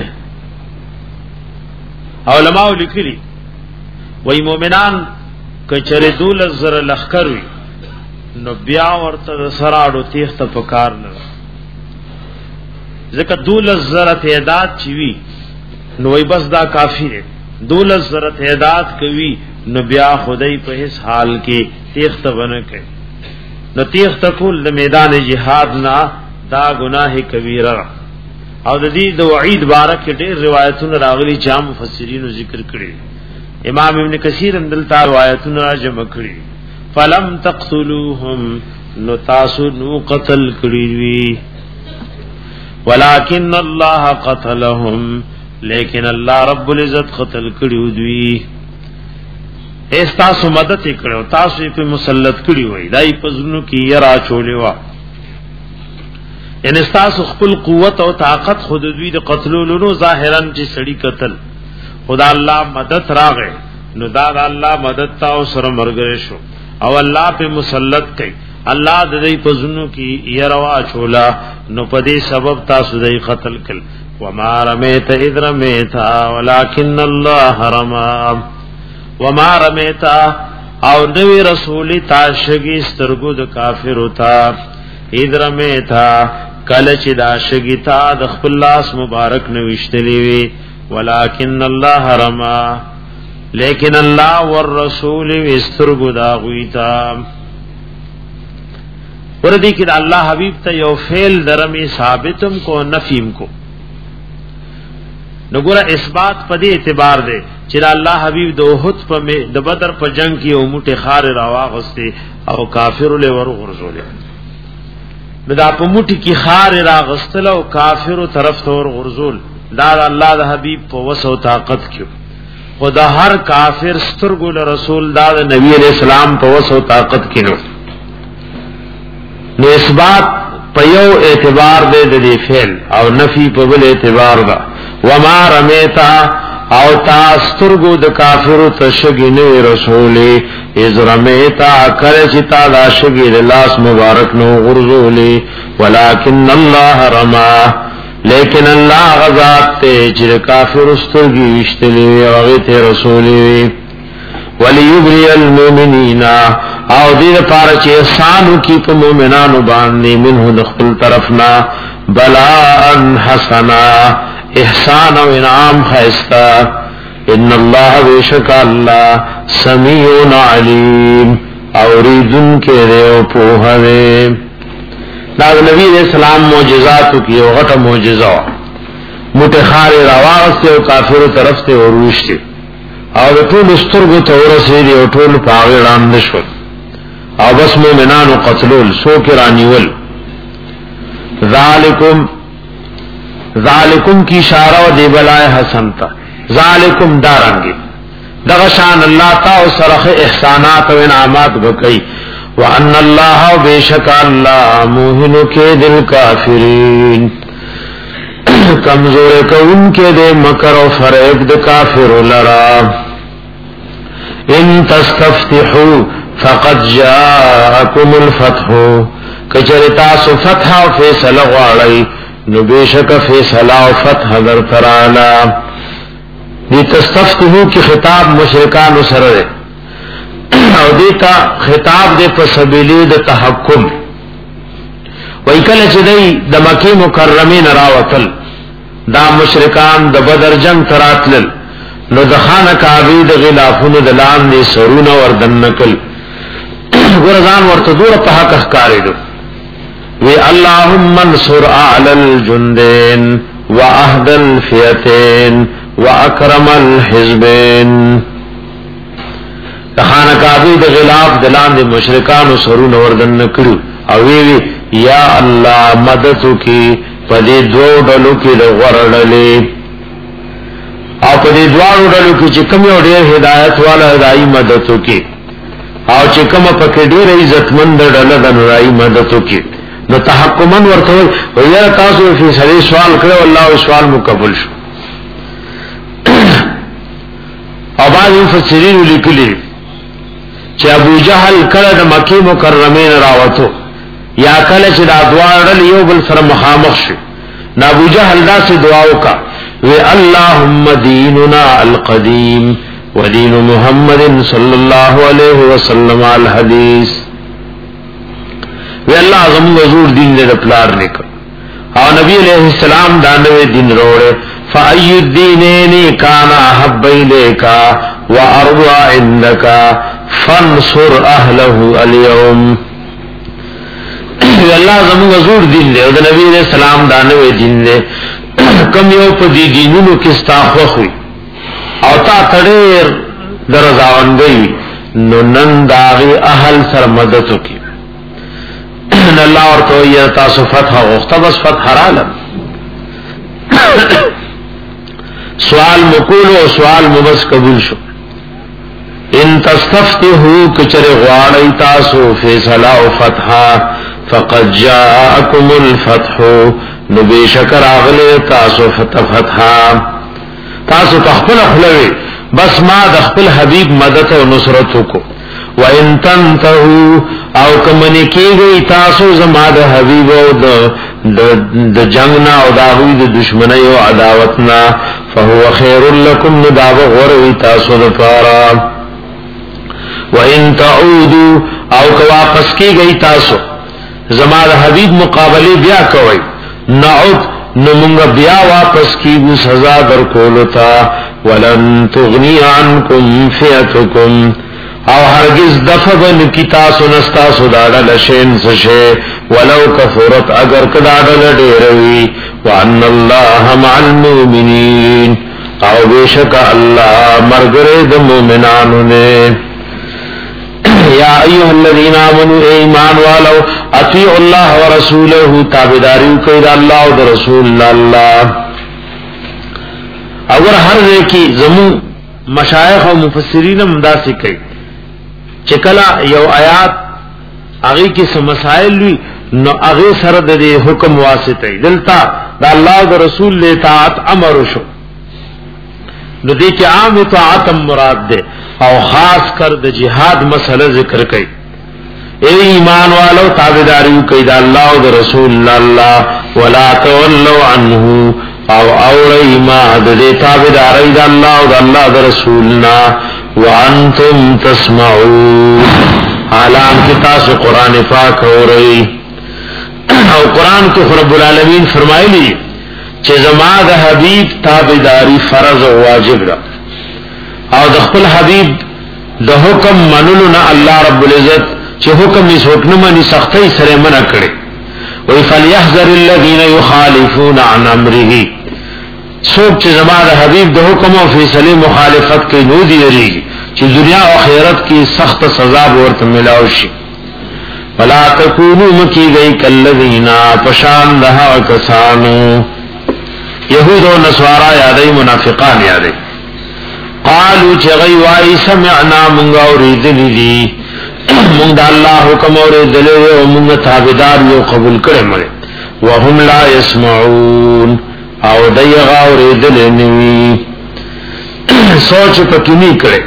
علماء لیکلي وای مؤمنان کچره دول زر لخر وي نو بیا ورته سراړو تیخت پکار نه ځکه دول زر تعداد چی وی نو وای بس دا کافی ده دول زر تعداد کوي نو بیا خدای په هیڅ حال کې تیخت ونه کوي نو تیخت کول د میدان جهاد نه دا گناہ کبیره او د دې د وعید بارک ډېر روایتونه راغلي چې مفسرینو ذکر کړي امام ابن کثیر اندل تا روایتونه جمع کړي فلم تقتلوهم نو تاسو نو قتل کړي وی ولکن الله قتلهم لیکن الله رب العزت قتل کړي دوی اس تاسو مدد کړو تاسو په مسلط کړي وای دای په زنو کې یرا چولې وا ان تاسو خپل قوت او طاقت خود دوی د قتلولو ظاهرا چې سړی قتل خدا الله مدد راغې نو دا الله مدد تاسو سره مرګره شو او الله په مسلط کړي الله د دې په زنو کې یرا چولا نو په دې سبب تاسو دې قتل کړ وما رمیت اذ رمیت ولکن الله رمى وما رمیتا او نوی رسولی تاشگی سترگو د کافر ہوتا اذ رمیتا کلچ داشگی تا دخل اللہ مبارک نوشتلی وی ولیکن اللہ رما لیکن اللہ والرسول وی سترگو داغویتا وردی کہ اللہ حبیب تا یو فعل درمی ثابتم کو نفیم کو نګوره اثبات په دې اعتبار دی چې الله حبیب د احد په د بدر په جنگ کې او موټه خار راواغسته او کافر له ور غرزول نو دا په موټه کې خار راغستل او کافر طرف ته ور غرزول دا الله د حبیب په وسو طاقت کې خدا هر کافر سترګو له رسول دا د نبی علیہ السلام په وسو طاقت کې نو نو اثبات په یو اعتبار دی د دې فعل او نفی په بل اعتبار دا وما رمیتا او تا سترگو د کافرو تشگینه رسولی از رمیتا کرچتا دا شگی لاس مبارک نو غرزولی ولیکن اللہ رما لیکن اللہ غزات تے چر کافر سترگی وشتلی وغیت رسولی ولیبری المومنین او دیر پارچ احسانو کی پا مومنانو باندی منہو دخل طرفنا بلاءن حسنا احسان و انعام خیستا ان اللہ بیشک اللہ سمیع علیم اوریدن کے دے و پوہ دے داغ نبی علیہ السلام معجزاتو کی او غٹ معجزہ متخار رواغستے و کافر طرف تے و روشتے او طول استرگو تورسی دی و طول پاغیران نشول او بس مومنان و قتلول سوکرانیول ذالکم ذالکم کی اشارہ و دی بلائے حسن تا ذالکم دارنگی دغشان اللہ تا و سرخ احسانات و انعامات بکی وان اللہ و بیشک اللہ موہنو کے دل کافرین کمزور کو ان کے دے مکر و فریب د کافر لرا ان تستفتحو فقد جاءکم الفتح کچرتا سو فتح و فیصل غاڑی نو بیشک فیصلہ و فتح در ترانا. دی تستفتحو کی خطاب مشرکان سره او دیتا خطاب دے پسبیلی د تحکم. وی کل چی دی د مکی مکرمین راوتل دا مشرکان د بدر جنگ تراتلل نو د خانه کعبه د غلافونو د لاندې سرونه وردن نکل ګورزان ورته دور په حق ښکارېدو وی اللهم انصر اعلى الجندين واهد الفئتين واكرم الحزبين. د خانه کعبه د غلاف د لاندې مشرکان سرونه وردن نکړو او وی یا الله مدد کی پدې دوه ډلو کې د غړړلې او پدې دوه ډلو کې چې کوم یو ډېر هدایت والا دای مدد وکي او چې کوم پکې ډېر عزتمند ډله د نړۍ مدد وکي. نو تحکمن ورته ویل تاسو په سړي سوال کړو الله سوال مو قبول شو. او باندې مفسرین لیکلي چې ابو جهل کله د مکی مکرمه راوته یا کله چې دا دواړه یو بل سره مخامخ شي نو ابو جهل دا سي دعا وکا وی اللهم دیننا القدیم ودین محمد صلی الله علیه وسلم الحدیث. وی الله زموږ حضور دین دې پلار لیک او نبی علیہ السلام دا نوې دین وروړي فای الدینین کان حب الیک وارضى عندك فانصر اهله اليوم. الله زموږ حضور دین دی او د نبی علیہ السلام دا نوې دین دی کم یو په دې دینونو کې استاخو خوي او تا تړې درځاوندې نو نن داغي اهل سره مدد وکي ان الله ورته یا تاسو فتح غوښته بس فتح رااله سوال مقول او سوال مبس قبول شو. ان تستفتحوا کچره غواړی تاسو فیصله او فتح فقد جاءكم الفتح نبی شکر اغلی تاسو فتح تاسو تخپل خلوی بس ما د خپل حبیب مدد او نصرت کو وان تنتهوا او کمنی کیږي تاسو زما د حبیب او د جنگنا او د دشمنی او عداوتنا فهو خير لكم نداب غوروي تاسو لپاره. وان تعودوا او کو واپس کیږي تاسو زما د حبیب مقابله بیا کوي نعود نمونگ بیا واپس کیگو سزا در کولتا ولن تغنی عنکم فیتکم او هرگز دفبن کی تاسو نستاسو داڑل شین سشے ولو کفرت اگر کداڑل دیروی وان اللہ مع المؤمنین او بیشک اللہ مرگرد مومنانو نے. یا ایها الذین آمنوا ایمان والو اطیعوا الله ورسوله تابعداری کوي الله او رسول الله. اور هر ځکه زمو مشایخ او مفسرین مداسي کوي چې کله یو آیات هغه کې سم مسائل وي نو هغه سره د حکم واسطه دلته د الله او رسول له اطاعت امر شو نو دې کې عام اطاعت مراد ده او خاص کر د جهاد مسله ذکر کړي. اے ایمان والو تابعداري کوي د الله او د رسول الله ولا تولوا عنه او اوري ما د تابعداري د الله او د الله د رسولنا وانتم تسمعون اعلان کی تاسو قران پاک اوري او قران کې رب العالمین فرمایلی چې زما د حبیب تابعداري فرض او واجب ده او د خپل حبیب د حکم منلو نه الله رب العزت چې حکم یې څوک نه مني سختۍ سره منع کړي. وی فلیحذر الذین یخالفون عن امره څوک چې زما د حبیب د حکم او فیصله مخالفت کوي نو دی یریږي چې دنیا او آخرت کې سخت سزا ورته ملاوي شي. ولا تکونوا مکی گئی کلذین پشان رها کسانو یهود او نصارا یادای منافقان یادای قالوا چغی وای سمعنا مونږ اوریدلی دي مونږ د الله حکم اوریدل او مونږ تابعدار یو قبول کړی مړ وهم لا يسمعون او دایغه اوریدل نه سوچ پکې نه کړي.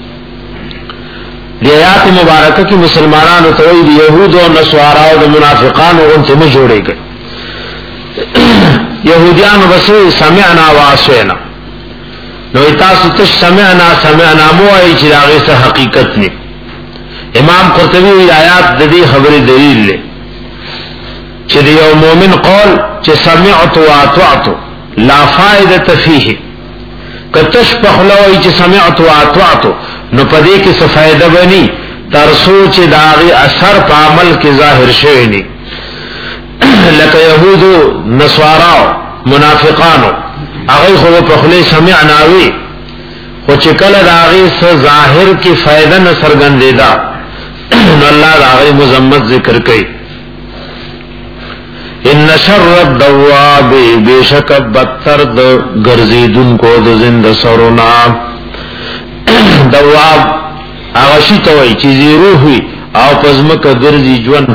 د آیات مبارکه کې مسلمانانو ته د يهود او نصارا او د منافقانو غونډه نه جوړېږي يهوديان وسوي سمعنا وعصينا، نو تاسو ته سمعنا سمعنا مو ای چې هغه څه حقیقت نه. امام قرطبی آیات د دې خبرې دلیل لري چې یو مؤمن قول چې سمعت واطعت لا فائده فيه، کتش په خلوی چې سمعت واطعت نو پدې کې څه فائدہ بني تر سوچ داغي اثر په عمل کې ظاهر شوی نه. لکه يهودو نصاراو منافقانو هغه خو په خله سمعنا وی خو چې کله داغي څه ظاهر کې فائدہ نه سرګندیدا نو الله داغي مذمت ذکر کوي. ان شر الدواب بیشک بدتر د ګرځیدون کو د زنده سرونا. دواب هغه شی ته وایي چې زیرو وي او پزمکه ګرځي ژوند.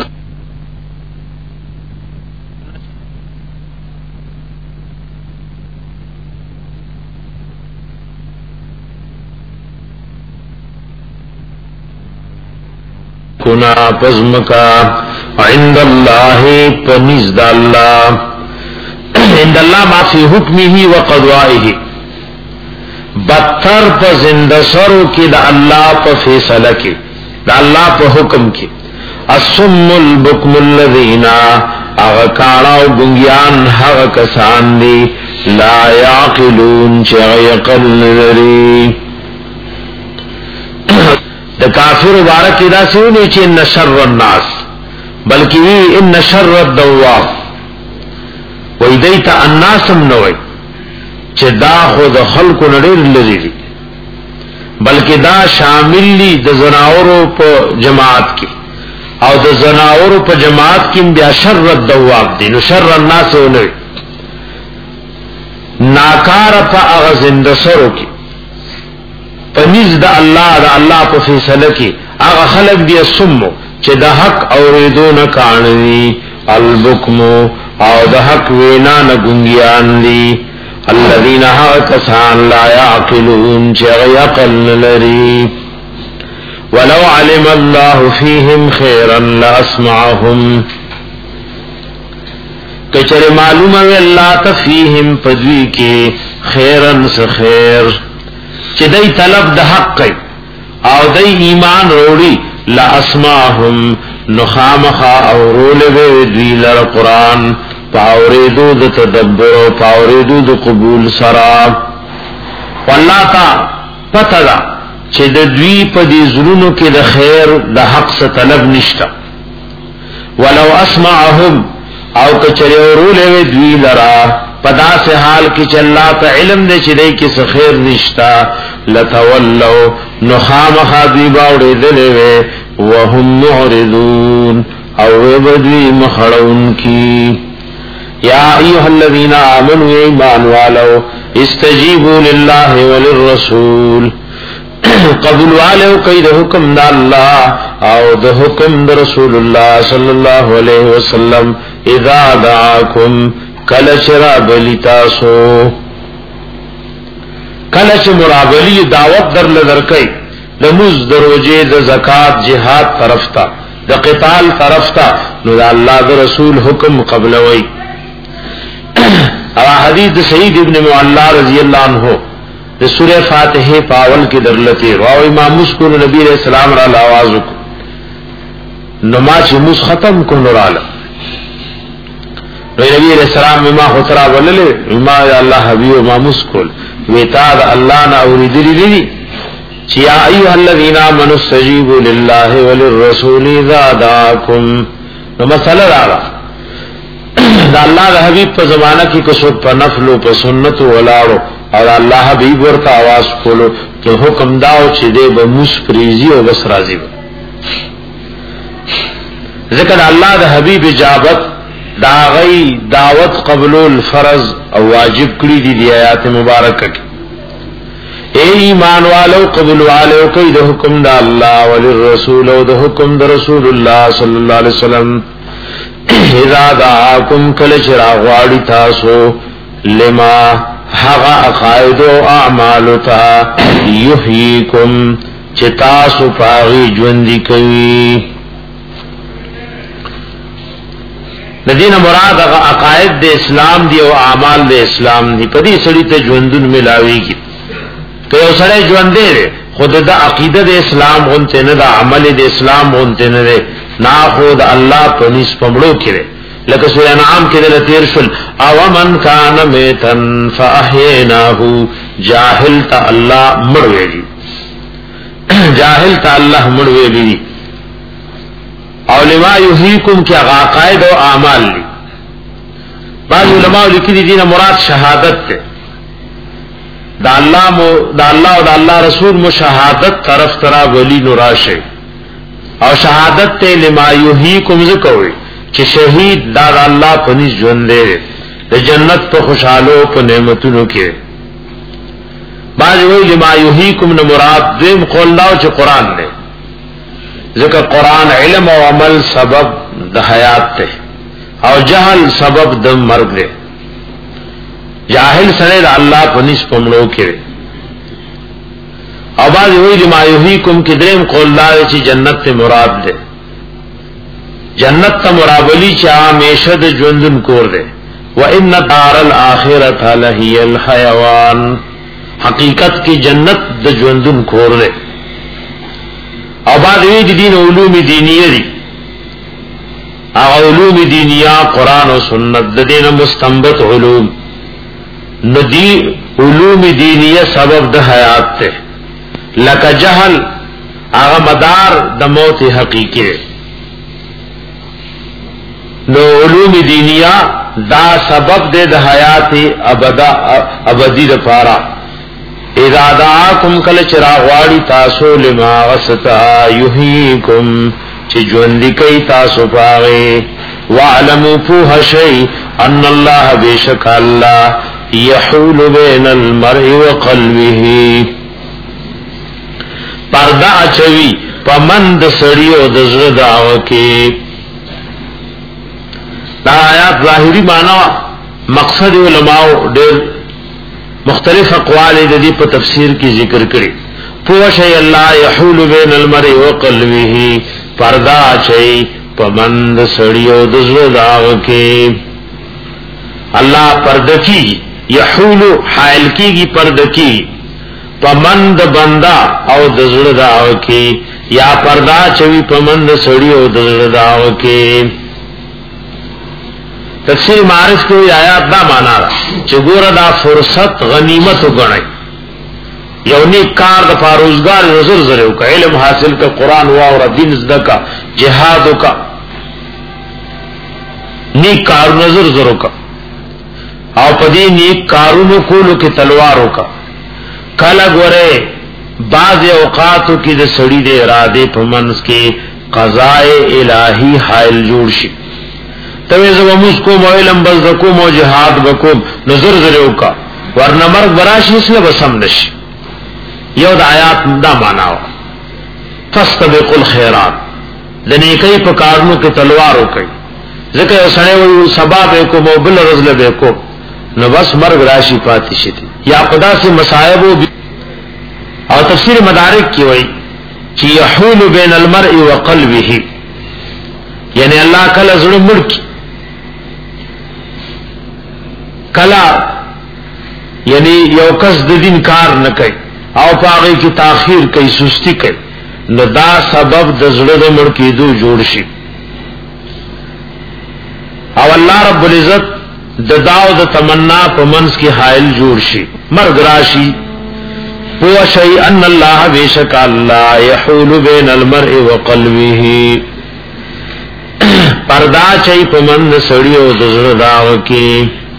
کنا پزمکا عند الله پنیز دا اللہ عند اللہ ما فی حکمه و قضائه بدتر پا زندسرو کی دا اللہ پا فیصلہ کی دا اللہ پا حکم کی. السم البکم الذین اغا کاراو گنگیان حغا کسان دی لا یعقلون چغیقل نظری. دا کافر مبارک دا سونی چی ان شر الناس بلکہ وی ان شر الدواب وی دیتا الناسم نوی چی دا خود خلق نڑیر لری دی بلکہ دا شامل لی دا زناورو پا جماعت کی او دا زناورو پا جماعت کی بیا شر الدواب دی نو شر الناس نوی ناکار پا اغزندسرو کی پنیز دا اللہ دا اللہ پا فیصلہ کی اغا خلق دی سمو چه دا حق اوریدو نکانوی البکمو او دا حق وینا نگنگیان دی الذین حقسان لا یعقلون چه غیقل لری. ولو علم اللہ فیہم خیرا لاسمعهم کچر معلوم ہے اللہ تفیہم پدوی کے خیرا سخیر چې دای طلب د حق کوي او دای ایمان وروړي لا اسمعهم نخامخا او رول وی دی لر قران پاوریدو د تدبر او پاوریدو د قبول سرا. والله تا پته دا چې د دوی په دې زړونو کې د خیر د حق څخه طلب نشته. ولو اسمعهم او کچره رول وی دی لرا پدا سے حال کی چلا تا علم دے چدے کی سخیر نشتا لتولو نخام خادی باوڑے دلے وے وهم معرضون او بدوی مخڑون کی. یا ایوہ الذین آمنوا ایمان والو استجیبوا للہ وللرسول قبول والو کئی دا حکم دا اللہ او دا حکم دا رسول اللہ صلی اللہ علیہ وسلم اذا دعاکم کلچ رابلی تاسو کلچ مرابلی دعوت در لدر کئی دموز دروجے د زکاة جہاد طرف تا د قتال طرف تا نو دا اللہ دا رسول حکم قبلوئی. او حدیث دا سعید ابن معلا رضی اللہ عنہ دا سورہ فاتحہ پاول کی در لتی واو امام مسکو نبی علیہ السلام را لاوازو کو نماچ موس ختم کو نرالا نبی علیہ السلام ما خطرہ وللے ما یا اللہ حبیب ما مسکول ویتاد اللہ نا اوریدلی لی چی یا ایوہ الذین آمنوا استجیبوا للہ وللرسول اذا دعاکم نو مسئلہ دارا دا اللہ دا حبیب پا زمانہ کی کسوک پا نفلو پا سنتو ولاڑو اور اللہ حبیب ورطا آواز کولو کہ حکم داو چی دے با موس پریزی و بس رازی با ذکر اللہ دا حبیب اجابت دا غی دعوت قبلو الفرض او واجب کری دی دی آیات مبارکہ کی. اے ایمان والو قبل والو کئی دا حکم دا اللہ وللرسول و دا حکم دا رسول اللہ صلی اللہ علیہ وسلم اذا دعاکم کلچ راغواری تاسو لما حغا اقائد و اعمالو تا یحییکم چتاسو پاغی جوندی کئی. ندی دین مراد عقاید د اسلام دی او اعمال د اسلام دی. پدې سړی ته ژوندون ملاويږي. که یو سړی ژوند دی خود د عقیده د اسلام غونته نه د عمل د اسلام غونته نه دی، نه خود الله په نس پمړو کړي. لکه سورہ انعام کې د تیر شل او من کان میتن فاحیناه، جاهل ته الله مړوي، جاهل ته الله مړوي. او لما یحییکم کې عقاید او اعمال دي. بعض علماء لیکلي دي مراد شهادت ده. دا الله مو دا الله او دا الله رسول مو شهادت طرف ترا ولی نوراشه او شهادت ته لما یحییکم ذکروي چې شهید دا الله په نس ژوند دی د جنت په خوشاله په نعمتونو کې. بعض وی لما یحییکم نو مراد دیم قول دا چې قران دی، ذکر قرآن علم او عمل سبب د حیات ته او جهل سبب د مرګ دی. جاهل سره د الله په نس پمړو کې. او باز وی لما یحییکم کې دریم قول دا چې جنت ته مراد ده. جنت ته مرابلی چې همیشه د ژوندون کور ده. و ان دار الاخرته لهی الحیوان، حقیقت کې جنت د ژوندون کور ده. او بعد وی دی دین علوم دینیه دی، او علوم دینیه قرآن و سنت د دین مستنبط علوم ندی علوم دینیه سبب د حیات ته. لکه جهل هغه مدار د موت حقیقی، نو علوم دینیه دا سبب د حیات ابدا ابدی د پارا. اذا دعاکم کل چراغواړي تاسو لما غستا یحییکم چې ژوند کوي تاسو پاغه. واعلموا فوه شی ان الله بیشک الله یحول بین المرء وقلبه، پردا اچوي پمند سړیو د زړه داو کې. دا آیات ظاهری معنا مقصد علماء ډېر مختلف اقوال د دې په تفسیر کې ذکر کړي. فوشي الله يحول بين المرء وقلبه، پردا چي پمند سړیو د زړه داو کې. الله پردکی يحول حائل کیږي پردکی پمند بندا او د زړه داو کې، یا پردا چوي پمند سړیو د زړه داو کې. تفسیر معارف کې آیات دا معنا ده چې ګوره دا فرصت غنیمت وګڼئ. یو نیک کار د فاروزګار نظر زره او علم حاصل کا، قران واور، دین زده کا، جهاد کا، نیک کار نظر زره کا، او پدې نیک کارونو کولو کې تلوارو کا. کله ګوره بعض اوقاتو کې د سړی د اراده په منځ کې قضاء الہی حائل جوړ شي. توی زو مسکو مو علم بز کو مو جهاد بکوم نظر زریو کا، ورنه مرګ براشي اسله بسم نشي. یو د آیات دا معنا و فاستبقوا الخيرات، د نیکی په کارونو کې تلوار وکړي. ځکه یو سړی وي سبب کو مو بل رزل به کو، نو بس مرګ راشي پاتې شي. یا خدا سے مصائب او تفسیر مدارک کی وای چې يحول بین المرء وقلبه، یعنی الله کله زړه مړ کلا یعنی یو کس د دین کار نه کوي او پاغه کی تاخير کوي، سستی کوي، نو دا سبب د زړه د مړ کېدو جوړ شي. او الله رب العزت د داو د تمنا په منس کې حائل جوړ شي، مرګ راشي. هو شيء ان الله بیشک الله يحول بین المرء وقلبه، پردا چي په من سړیو د زړه داو کې.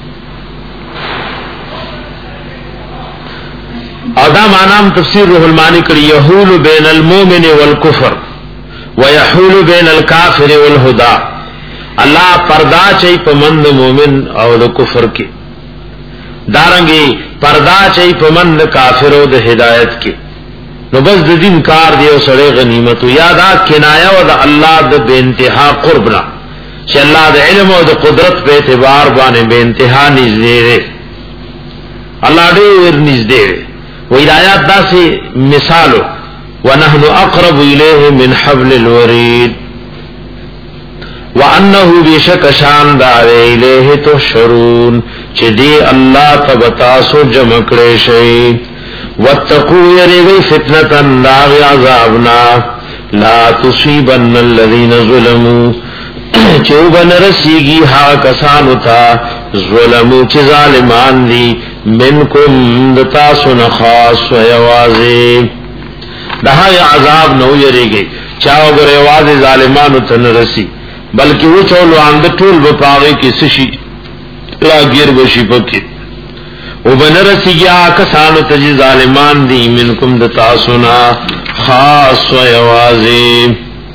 او دا معنی تفسیر روح المانی کړي، يحول بین المؤمن والکفر ويحول بین الکافر والهدى. الله پردا چي په من مؤمن او د کفر کې، دارنګي پردا چي په من کافر او د هدایت کې. نو بس د دین کار دی او سړی غنیمت یادا کنایه او د الله د بے انتها قربنا، چې الله د علم او د قدرت په اعتبار باندې بے انتها نږدې دی. الله ډېر نږدې دی. و ہدایت دا سے مثالو ونحن اقرب الیہ من حبل الورید، وانه بشک شان دار الیه تحشرون چې دی الله تبتاسو جمع کړي شي واتقوا یریږي فتنه داغ عذابنا لا تصيبن الذين ظلموا چوبن رسیږي ها کسانو ته ظلمو چې ظالمان دي منکم دتاسو نه خاص و یوازي دها عذاب نو یریږي چا وګره یوازي ظالمانو ته نه رسی بلکې و چولو اند ټول په پاغه کې سشي راګیر وشي پکې وبنرسیږي کسانو ته چې ظالمان دي منکم دتاسو نه خاص و یوازي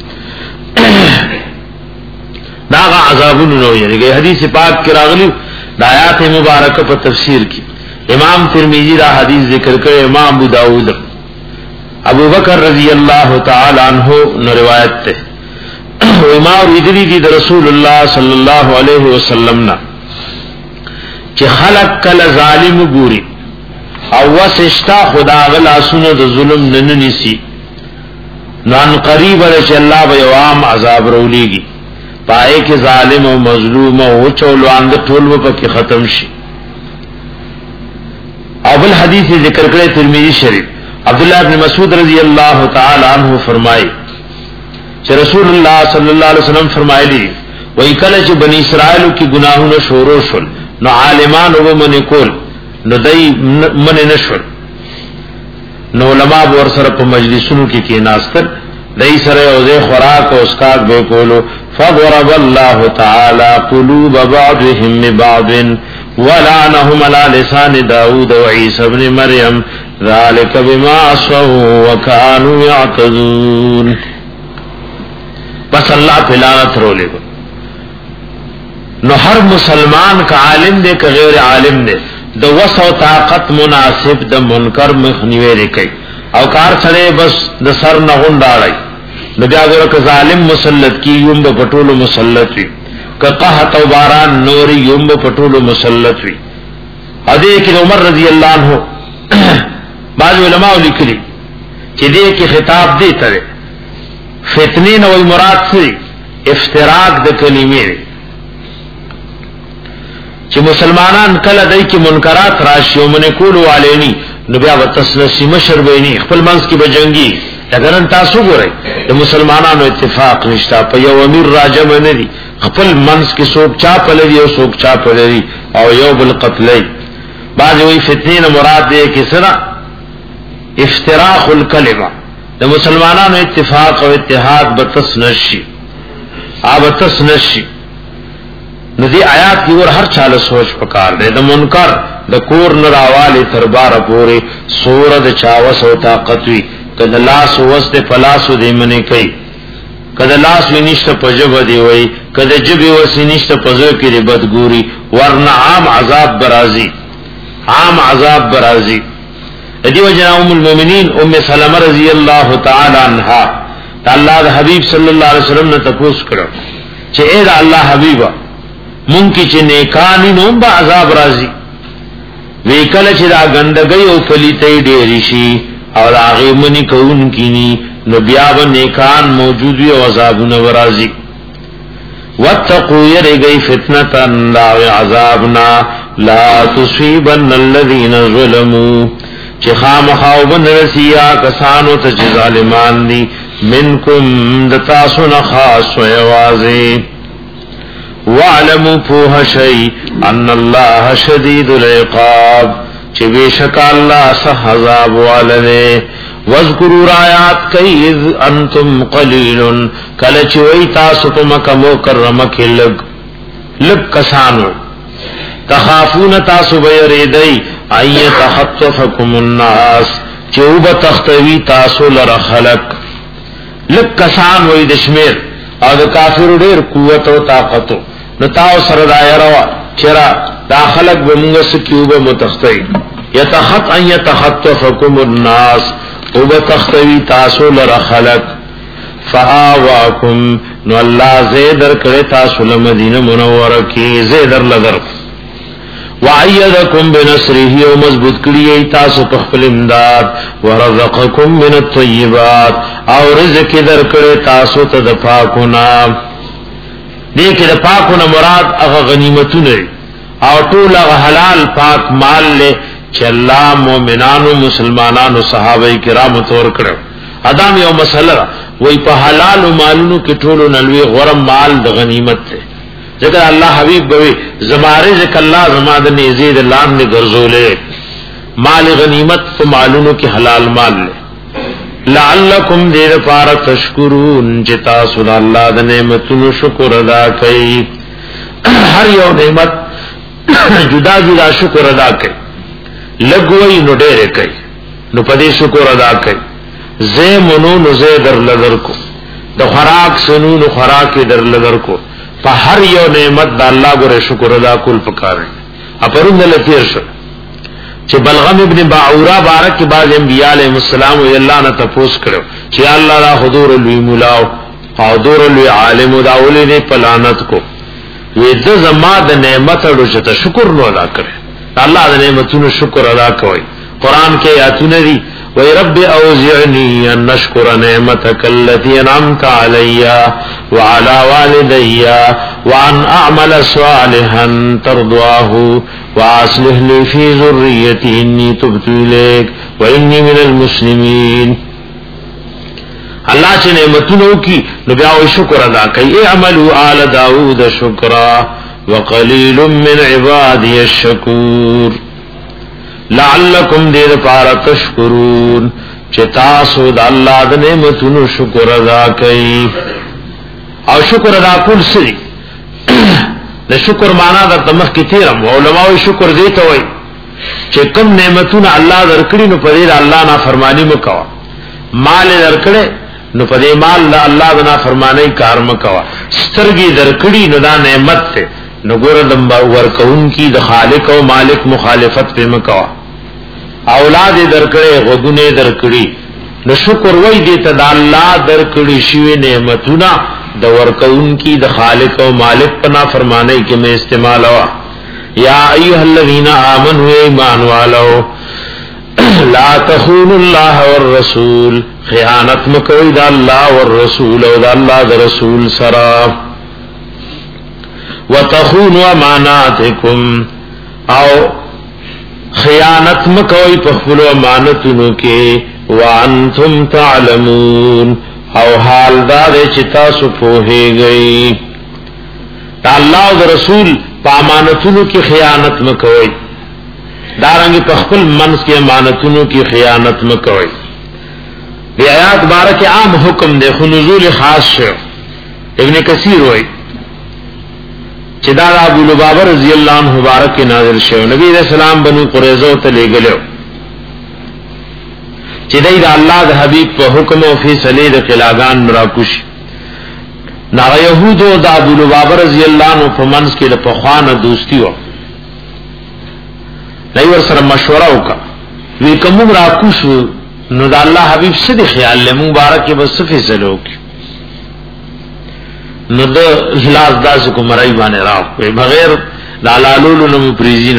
داغا عذابون نو یریږي حدیث پاک کې راغلی د آیات مبارکه په تفسیر کې امام ترمذی دا حدیث ذکر کړي امام ابو داؤد ابو بکر رضی اللہ تعالی عنہ نو روایت ته امام ادری دی رسول الله صلی الله علیه وسلم نا چې خلق کله ظالم ګوري او وسشتا خدا غلا سونه د ظلم نن نسی نن قریب رچ الله به عام عذاب رولیږي پائے کہ ظالم و مظلوم و چولو اند ټول په کې ختم شي اول حدیث ذکر کړي ترمذی شریف عبداللہ ابن مسعود رضی اللہ تعالی عنہ فرمائے کہ رسول اللہ صلی اللہ علیہ وسلم فرمائے وہی کله چې بنی اسرائیل کی گناہوں شروع شول نو عالمان و من کول نو دای من نشول نو علماء ور سره په مجلسونو کې کې ناستل دای سره او خوراک او اسکاک به کولو فضرب الله تعالی قلوب بعضهم ببعض ولعنهم على لسان داود وعيسى ابن مريم ذلك بما عصوا وكانوا يعتدون بس اللہ پلانت رو لے گا نو ہر مسلمان کا عالم دے کا غیر عالم دے دو وس و طاقت مناسب د منکر مخنیوے رکی او کار سڑے بس د سر نغن ڈاڑائی نو بیا اگر که ظالم مسلط کی یم با پٹول مسلط وی که قحط و باران نوری یم با پٹول مسلط وی ادھے کہ عمر رضی اللہ عنہ بعض علماء لکلی چې دې کې خطاب دی تر فتنین او مراد سي افتراق د کلمې چې مسلمانان کله دای کې منکرات راشي او منه کول والینی نو بیا وتسلسی مشر بینی خپل منځ کې بجنګي اگر تاسو ګورئ د مسلمانانو اتفاق نشتا په یو امیر راجم نه دي خپل منځ کې څوک چا پلوي او څوک چا پلوي او یو بل قتلای بعض وی فتنین مراد دی کې سره افتراق الکلمه د مسلمانانو اتفاق او اتحاد بتس نشي ابتس نشي ندی آیات کی ور ہر چاله سوچ پکار دے د منکر د کور نراواله تربار پوری سورد چاوس او طاقت وی کله لاس وسته پلاسو دی منی کوي کله لاس وینشت پجب دی وای کله جبی وسینشت پزو کی ربد ګوري ورنه عام عذاب برازي عام عذاب برازي دیو جنا ام المؤمنین ام سلمہ رضی اللہ تعالی عنہا اللہ دا حبیب صلی اللہ علیہ وسلم نے تپوس کرو چې اے دا اللہ حبیبا مونږ کی چې نیکانی نوم با عذاب راځي وکله چې دا ګندګي او پلیتې ډېری شي او هغه منی کوون کینی نو بیا و نیکان موجود وي او عذابونه ورازي واتقوا يرغي فتنه لا عذابنا لا تصيبن الذين ظلموا چې خامخاوبن رسیا کسانو ته چې ظالمان دي منکم دتاسو نه خاص و یوازي واعلموا فوه شيء ان الله شديد العقاب چې بشک الله سخت عذاب والے واذکروا آیات کای اذ انتم قلیل کله چې وای تاسو په مکه مکرمه کې لګ لګ کسانو تخافون تاسو بیریدای ای تخطفکم الناس چوب تختوی تاسو لر خلق لک کسان وې دشمیر او د کافر ډیر قوت او طاقت نو تاسو سره دایره چرا داخلك بمونږ سکیوب متختی یتخط ان یتخطفکم الناس او بتختوی تاسو لر خلق فآواکم نو الله زیدر کړه تاسو له مدینه منوره کې زیدر لدر وعیدکم بنصره و مضبوط کړی تاسو په خپل امداد ورزقکم من الطیبات او رزق در کړی تاسو ته د پاکونه دې کې د پاکونو مراد هغه غنیمتونه او ټول هغه حلال پاک مال له چې الله مؤمنانو مسلمانانو صحابه کرامو تور کړو. ادم یو مسله وای په حلال مالونو کې ټول نلوي غرم مال د غنیمت ته ځکه الله حبیب بوي زماره ځکه الله زما د نزيد لام نه ګرځولې مال غنیمت په مالونو کې حلال مال له لعلکم دیر پار تشکرون جتا سن الله د نعمتونو شکر ادا کړئ. هر یو نعمت جدا جدا شکر ادا کړئ. لګوي نو ډېر کړئ نو پدې شکر ادا کړئ. زه مونو نو زه در لدر کو د خوراک سنو نو خوراک در لدر کو په هر یو نعمت د الله ګره شکر ادا کول پکاره. اپرون له تیر شو چې بلغم ابن باعوره بارک بعض انبیاء علیهم السلام او الله نه تفوس کړو چې الله را حضور لوی مولا او حضور لوی عالم دا ولې پلانت کو وې د زما د نعمت او شته شکر نو ادا کړ. الله د نعمتونو شکر ادا کوي. قران کې آیاتونه دي وَيَ رَبِّ أَوْزِعْنِي أَن أَشْكُرَ نِعْمَتَكَ الَّتِي أَنْعَمْتَ عَلَيَّ وَعَلَى وَالِدَيَّ وَأَنْ أَعْمَلَ صَالِحًا تَرْضَاهُ وَأَصْلِحْ لِي فِي ذُرِّيَّتِي إِنِّي تُبْتُ إِلَيْكَ وَإِنِّي مِنَ الْمُسْلِمِينَ. الله چې نعمتونو کی نو بیا او شکر ادا کوي. اعملوا آل داوود شکرا وقلیل من عبادی الشکور لعلکم دیر پارا تشکرون چې تاسو د الله د نعمتونو شکر ادا کوي. او شکر ادا کول سری د شکر معنا د تمخ کې تیرم علماء شکر دی ته وای چې کوم نعمتونه الله درکړي نو په دې الله نه فرمانی مکوا. مال درکړي نو په دې مال د الله د نه فرمانی کار مکوا. سترګي درکړي نو دا نعمت ته نو ګور د ورکون کی د خالق او مالک مخالفت په مکوا. اولاد درکړي غوونه درکړي نو شکر وای دې ته د الله درکړي شوی نعمتونه د ورکون کی د خالق او مالک په نافرمانی کې مې استعمال وا. یا ایها الذین آمنوا ایمان والو لا تخونوا الله والرسول خیانت مکوئ د الله والرسول او د الله د رسول سره وتخونوا اماناتکم او خیانت مکوئ په خپل امانتونو کې وانتم تعلمون او حال دا چې تاسو پوهیږئ. الله او رسول په امانتونو کې خیانت مکوئ. دارنګ په خپل منځ کې امانتونو کې خیانت مکوئ. دی آیات بارک عام حکم دی خو نزول خاص شو. ابن کثیر وایي چې دا ابو لبابه رضی الله عنه مبارک نازل شو. نبی رسول الله بنو قریظه ته لګلو چې دای د الله د حبیب په حکم او فیصله د قلاګان مراکوش نا يهودو د ابو لبابه رضی الله عنه په منځ کې د پخوانه دوستی و. دای ور سره مشوره وکړه وی کوم راکوش نو د الله حبیب سید خیال له مبارک به فیصله وکړي نو د اخلاص داس کو مرای باندې راو کوي بغیر دالالولو نو پریزینا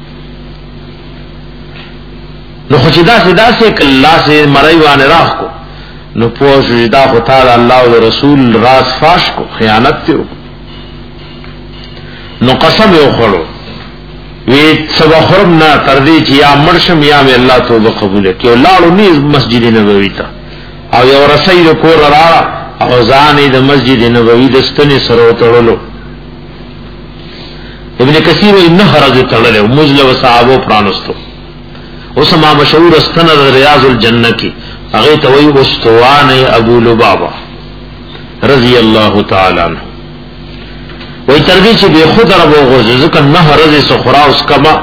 نو خو چې دا سدا سے کله سے مرای باندې راو کو نو پوښ دا خو تعالی الله او رسول راز فاش کو خیانت ته نو قسم یو خړو وی سبا خرم نه تر دې چې یا مرشم یا مې الله توبه قبول کړي او لاړو ني مسجد نبوي ته او یو رسول کور را او ځانې د مسجد نبوي د ستنې سره تړلو. ابن کثیر انه خرج تړلو مجلو صحابو پرانستو اوس ما مشهور استنه ریاض الجنه کی هغه ته وی واستوان ابو لبابه رضی الله تعالی عنہ وی تر دې چې به خود رب وغوځ ځکه نه رضی سخرا اوس کما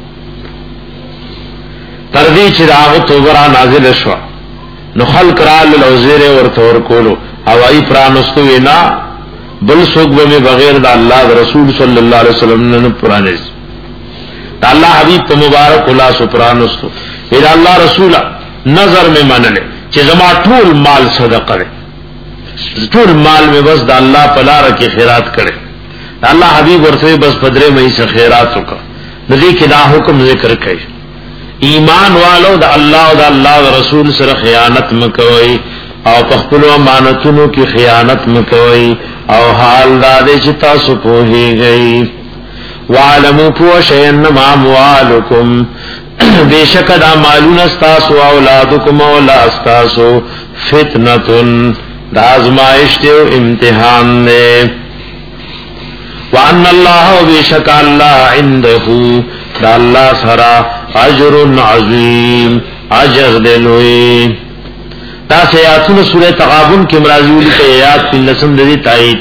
تر دې چې راغ توبه را نازل شو نو خلق را لوزیر ورته ور کولو او ای پرانستو وینا بل سوق به بغیر د الله رسول صلی الله علیه وسلم نه پرانیس د الله حبیب په مبارک الله سو پرانستو اې الله رسول نظر میں منله چې زما ټول مال صدقه کړي ټول مال میں بس د الله په لار کې خیرات کړي. الله حبیب ورته بس پدری مې څه خیرات وکړه. دې کې دا حکم ذکر کړي ایمان والو د الله او د الله رسول سره خیانت مکوئ او پخپلو امانتونو کی خیانت مکوئی او حال دادے چی تاسو پوہی گئی وعلمو پوشی انما موالکم بے شک دا مالون استاسو اولادکم اولا استاسو فتنتن دا ازمائش دیو امتحان دے وان اللہ و بے شک اللہ عندہو دا اللہ سرا اجر عظیم اجر دلوئی دا سیاتون سورہ تغابن کی مرازولی کا آیات پی لسم دی تائید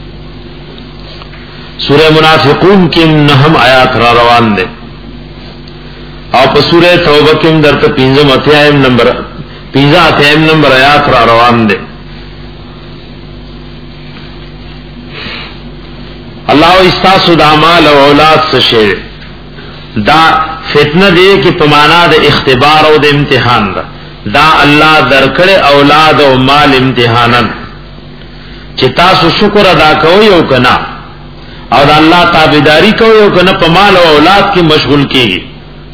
سورہ منافقون کی نہم آیات را روان دے اور پا سورہ توبہ کی در تا پینزم اتیائم نمبر پینزہ اتیائم نمبر آیات را روان دے اللہ استاسو دا مال و اولاد سشیر دا فتنہ دے کہ پمانا دا اختبار و دا امتحان دا دا اللہ درکڑ اولاد و مال امتحانا چی تاسو شکر ادا کوئی او کنا اور اللہ تابداری کوئی او کنا پمال و اولاد کی مشغول کی گی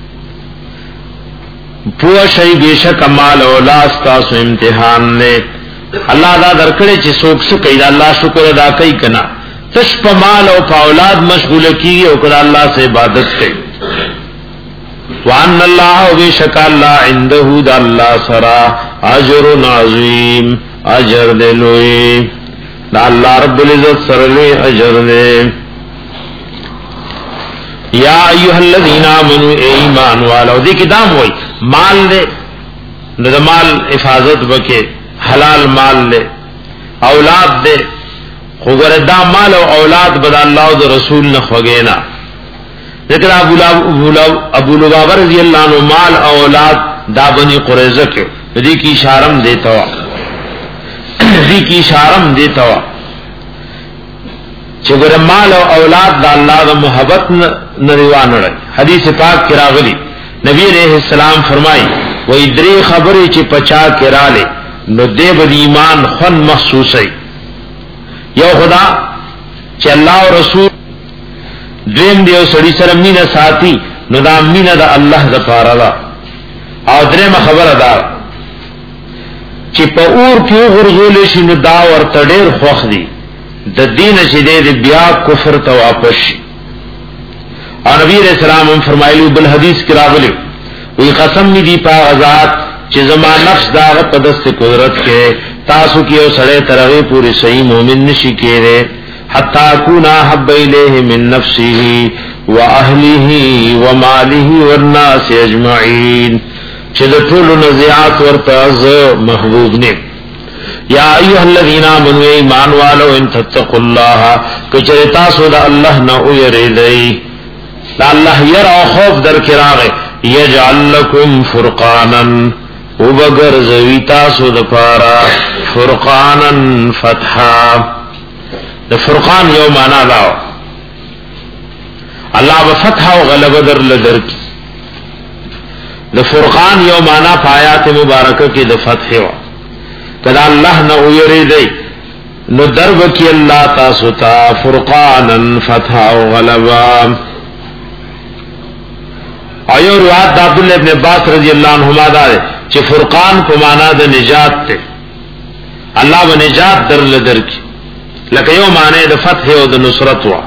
پوہ شئی بیشک مال و اولاد تاسو امتحان لے اللہ دا درکڑے چی سوک سکئی دا اللہ شکر ادا کئی کنا تش پمال و پا اولاد مشغول کی گی او کنا اللہ سے عبادت کئی وان اللہ و بیشک اللہ عندہو دا اللہ سرا اجر عظیم اجر دلوئی دا اللہ رب العزت سرلوئی اجر دے یا ایوہ الذین آمنوا اے ایمان والا دی کی دام ہوئی مال دے دا مال حفاظت بکے حلال مال دے اولاد دے خوگر دا مال و اولاد بدا اللہ و دا رسول نخوگینا لیکن ابو لبابہ رضی اللہ عنہ مال اولاد دا بنی قریظہ کے دی کی اشارم دیتا ہوا دی کی اشارم دیتا ہوا چگر مال و اولاد دا اللہ دا محبت نریوان رہی حدیث پاک کی راغلی نبی علیہ السلام فرمائی وہ ادری خبری چی پچا کرا لے نو دے بد ایمان خون محسوس ہے یو خدا چی اللہ و رسول دویم دیو سڑی سر مینہ ساتی نو دا مینہ دا اللہ دا پارا دا او درم خبر دا چی پا اور کیو غرزولشی نو دا ورطا دیر خوخ دی دا دین چی دے دی بیا کفر تا واپس اور نبی علیہ السلام ہم فرمائلو بالحدیث کی راغلو وی قسم می دی پا غزات چی زمان نفس داغ پا دست قدرت کے تاسو کیو سڑے ترغی پوری صحیح مومن نشی کے رے حتی کنا حب الیہ من نفسه واہلہ ومالہ والناس اجمعین چل طول نزیعات ورتاز محبوب نے یا ایوہ الذین آمنوا ایمان والو ان تتقوا اللہ کچر تاسو دا اللہ نہ اویردئی دا اللہ یرا خوف در کراغے یجعل لکم فرقانا وبگر زوی تاسو دا پارا فرقانا فتحا دا فرقان یو مانا لاو اللہ بفتح و غلب در لدر کی دا فرقان یو مانا پایات مبارکہ کی دا فتح و کدا اللہ نہ اویری دی نو درب کی اللہ تاسو تا فرقانا فتح و غلبا ایو روایت دا عبداللہ ابن عباس رضی اللہ عنہما دا دے چی فرقان کو مانا دا نجات تے اللہ و نجات در لدر کی لکہ یو معنی دا فتح و دا نصرت وا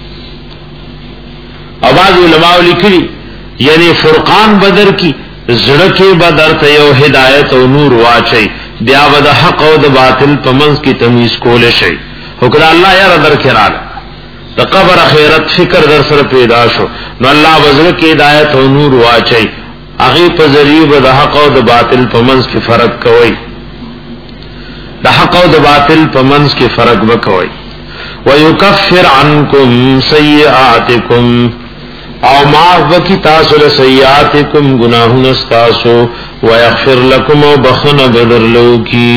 اور بعض علماء لکھلی یعنی فرقان بدر کی زڑکی بدر تا یو ہدایت و نور واچئی بیا بدا حق و دا باطل پمنز کی تمیز کول شئی حکر اللہ یار در کرال دا قبر خیرت فکر در سر پیدا شو نو اللہ بزر کی ہدایت و نور واچئی اغی پا ذریعہ بدا حق و دا باطل پمنز کی فرق کوئی دا حق و دا باطل پمنز کی فرق بکوئی وَيُكَفِّرْ عَنْكُمْ سَيِّئَاتِكُمْ او معاف بکی تاسو لسیئاتکم گناہون استاسو ویغفر لکم و بخن بدر لوکی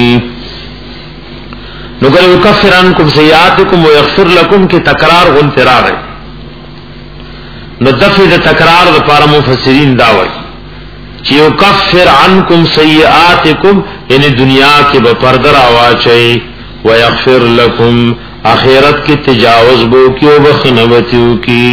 نگر یکفر عنکم سیئاتکم ویغفر لکم کی تکرار غنترار ہے نو دفع دا تکرار دا پارا مفسرین داوئی چی یکفر عنکم سیئاتکم یعنی دنیا کی بپردر آواچائی ویغفر لکم آخرت کی تجاوز بو کی و بخن بتیو کی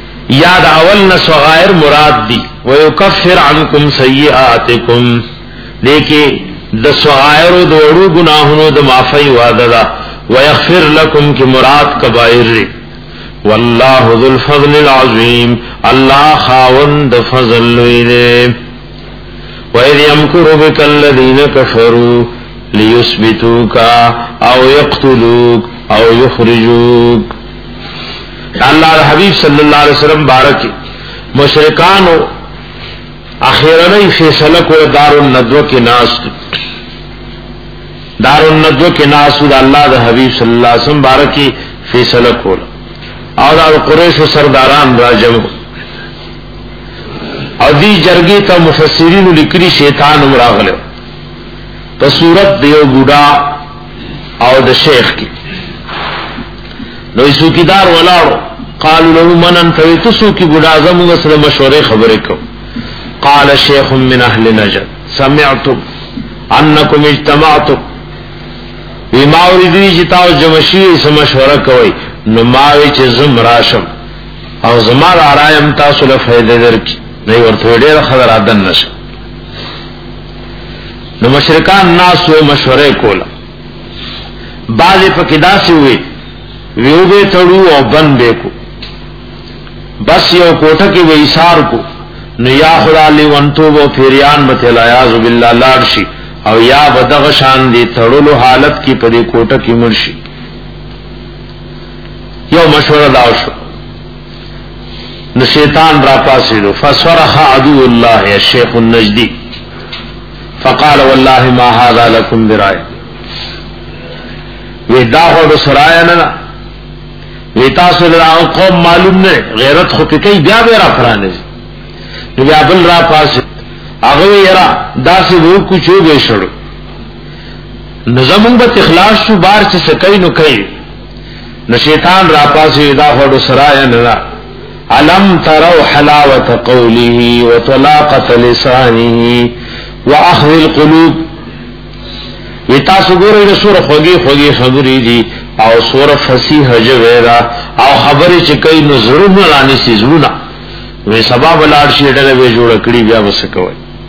یاد اول نہ صغائر مراد دی ویکفر عنکم سیئاتکم لیکي د صغائر او د وړو ګناهونو د معافی وعده ده ويغفر لكم کی مراد کبائر والله ذو الفضل العظیم الله خاوند فضل لوی وَإِذْ يَمْكُرُ بِكَ الَّذِينَ كَفَرُوا لِيُثْبِتُوكَ أَوْ يَقْتُلُوكَ أَوْ يُخْرِجُوكَ اللہ حبیب صلی اللہ علیہ وسلم بارک مشرکانو اخیرنی فیصلہ کو دار الندوہ کے ناس دار الندوہ کے ناس اللہ دا حبیب صلی اللہ علیہ وسلم بارکی فیصلہ کو اور قریش و سرداران راجم او دی جرگی تا مفسرین لکری شیطان مراغلے تا صورت دیو بودا او دا شیخ کی نو اسو کی دار ولاو قالو لہو منن توی تسو کی بودا زمو غسر مشورے خبرے کو قال شیخ من اہل نجد سمعتم انکم اجتماعتم وی ماوری دی جتاو جمشی اس مشورہ کوئی نو ماوی چه زم راشم او زمار آرایم تاسو لفیده در کی نہیں ورته ډېر خبر عدن نشه نو مشرکان ناس و مشورې کولا بعضی پکې داسې وي ویو به تړو او بند به کو بس یو کوټه کې وېسار کو نو یا خدا لی ونتو و فریان مته الیاذ بالله لارشي او یا بدغ شان دي تړلو حالت کې په دې کوټه کې مرشي یو مشوره دا وشو نو شیطان را پاسیدو فصرخ عدو الله الشیخ النجدی فقال والله ما هذا لكم برای وی دا خود سرایا ننا وی تاسو لرا قوم معلوم نه غیرت خو کئی بیا بیا را پرانے نو بیا بل را پاسید اغوی یرا دا سی وہ کچھو بے شڑو نظمون بت اخلاص شو بار چی سکئی نو کئی نو شیطان را پاسید دا خود سرایا ننا علم تروا حلاوة قوله وطلاقة لسانه واخذ القلوب وتاسو ګورئ د سور خوږی خوږی خبرې دي او سور فصیح جوړا او خبرې چې کوي نو ضرور نه لانی سي زړه وې سبب لاړ شي ډېر به جوړ کړی بیا وسکوي